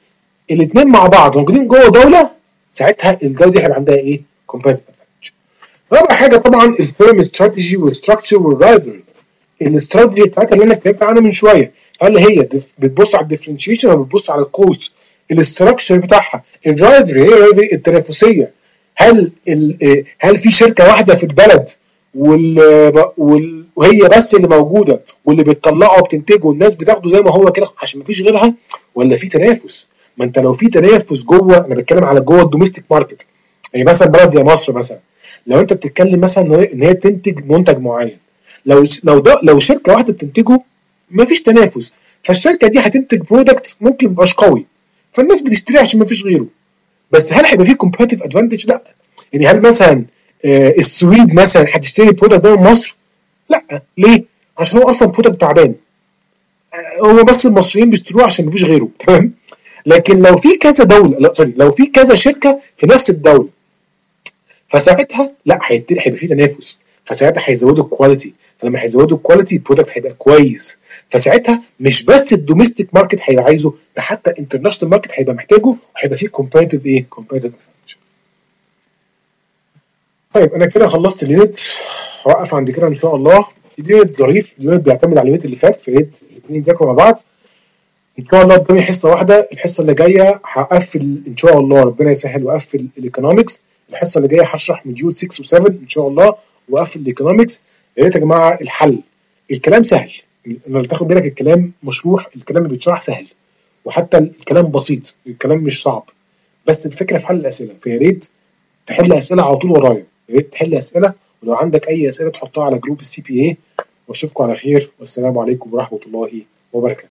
الاثنين مع بعض موجودين جوه دوله، ساعتها الدوله دي هيبقى عندها ايه؟ كومبيتيتيف ادفانتج. رابع حاجه طبعا الفيرم استراتيجي والستراكشر والرايفل. الاستراتيجي بتاعتها اللي انا اتكلمت عنها من شويه، هل هي بتبص على الديفرنشيشن ولا بتبص على الكوست؟ الاستراكشر بتاعها الرايفل هي الرايفل التنافسيه، هل هل في شركه واحده في البلد وال... وال... وهي بس اللي موجوده واللي بتطلعه وبتنتجه والناس بتاخده زي ما هو كده عشان ما فيش غيرها، ولا في تنافس؟ ما انت لو في تنافس جوه، انا بتكلم على جوه الدوميستيك ماركت، يعني مثلا بلد زي مصر مثلا، لو انت بتتكلم مثلا ان هي تنتج منتج معين، لو لو ده لو شركه واحده بتنتجه مفيش تنافس، فالشركه دي هتنتج برودكت ممكن ميبقاش قوي، فالناس بتشتريه عشان مفيش غيره. بس هل هيبقى فيه كومبيتيتيف ادفانتج؟ لا. يعني هل مثلا آه السويد مثلا هتشتري البرودكت ده من مصر؟ لا. ليه؟ عشان هو اصلا برودكت تعبان، آه هو بس المصريين بيشتروه عشان مفيش غيره. تمام. لكن لو في كذا دوله، لا سوري، لو في كذا شركه في نفس الدوله، فساعتها لا هيبتدي هيبقى في تنافس، فساعتها هيزودوا الكواليتي، فلما هيزودوا الكواليتي البرودكت هيبقى كويس، فساعتها مش بس الدوميستيك ماركت هيبقى عايزه، ده حتى الانترناشونال ماركت هيبقى محتاجه، وهيبقى فيه كومبيتيتيف ايه؟ كومبيتيتيف ادفانتج. طيب انا كده خلصت اليونت، هوقف عند كده ان شاء الله. اليونت ظريف، اليونت بيعتمد على اليونت اللي فات، في الاثنين بياكلوا مع بعض. ان شاء الله قدامي حصه واحده، الحصه اللي جايه هقفل ان شاء الله، ربنا يسهل واقفل الايكونومكس. الحصه اللي جايه هشرح موديول ستة و7 ان شاء الله واقفل الايكونومكس. يا ريت يا جماعه الحل، الكلام سهل، لما تاخد بالك الكلام مشروح، الكلام اللي بيتشرح سهل، وحتى الكلام بسيط، الكلام مش صعب، بس الفكره في حل الاسئله، فيا ريت تحل اسئله على طول ورايا، يا ريت تحل اسئله، ولو عندك اي اسئله تحطها على جروب السي بي اي. واشوفكم على خير، والسلام عليكم ورحمه الله وبركاته.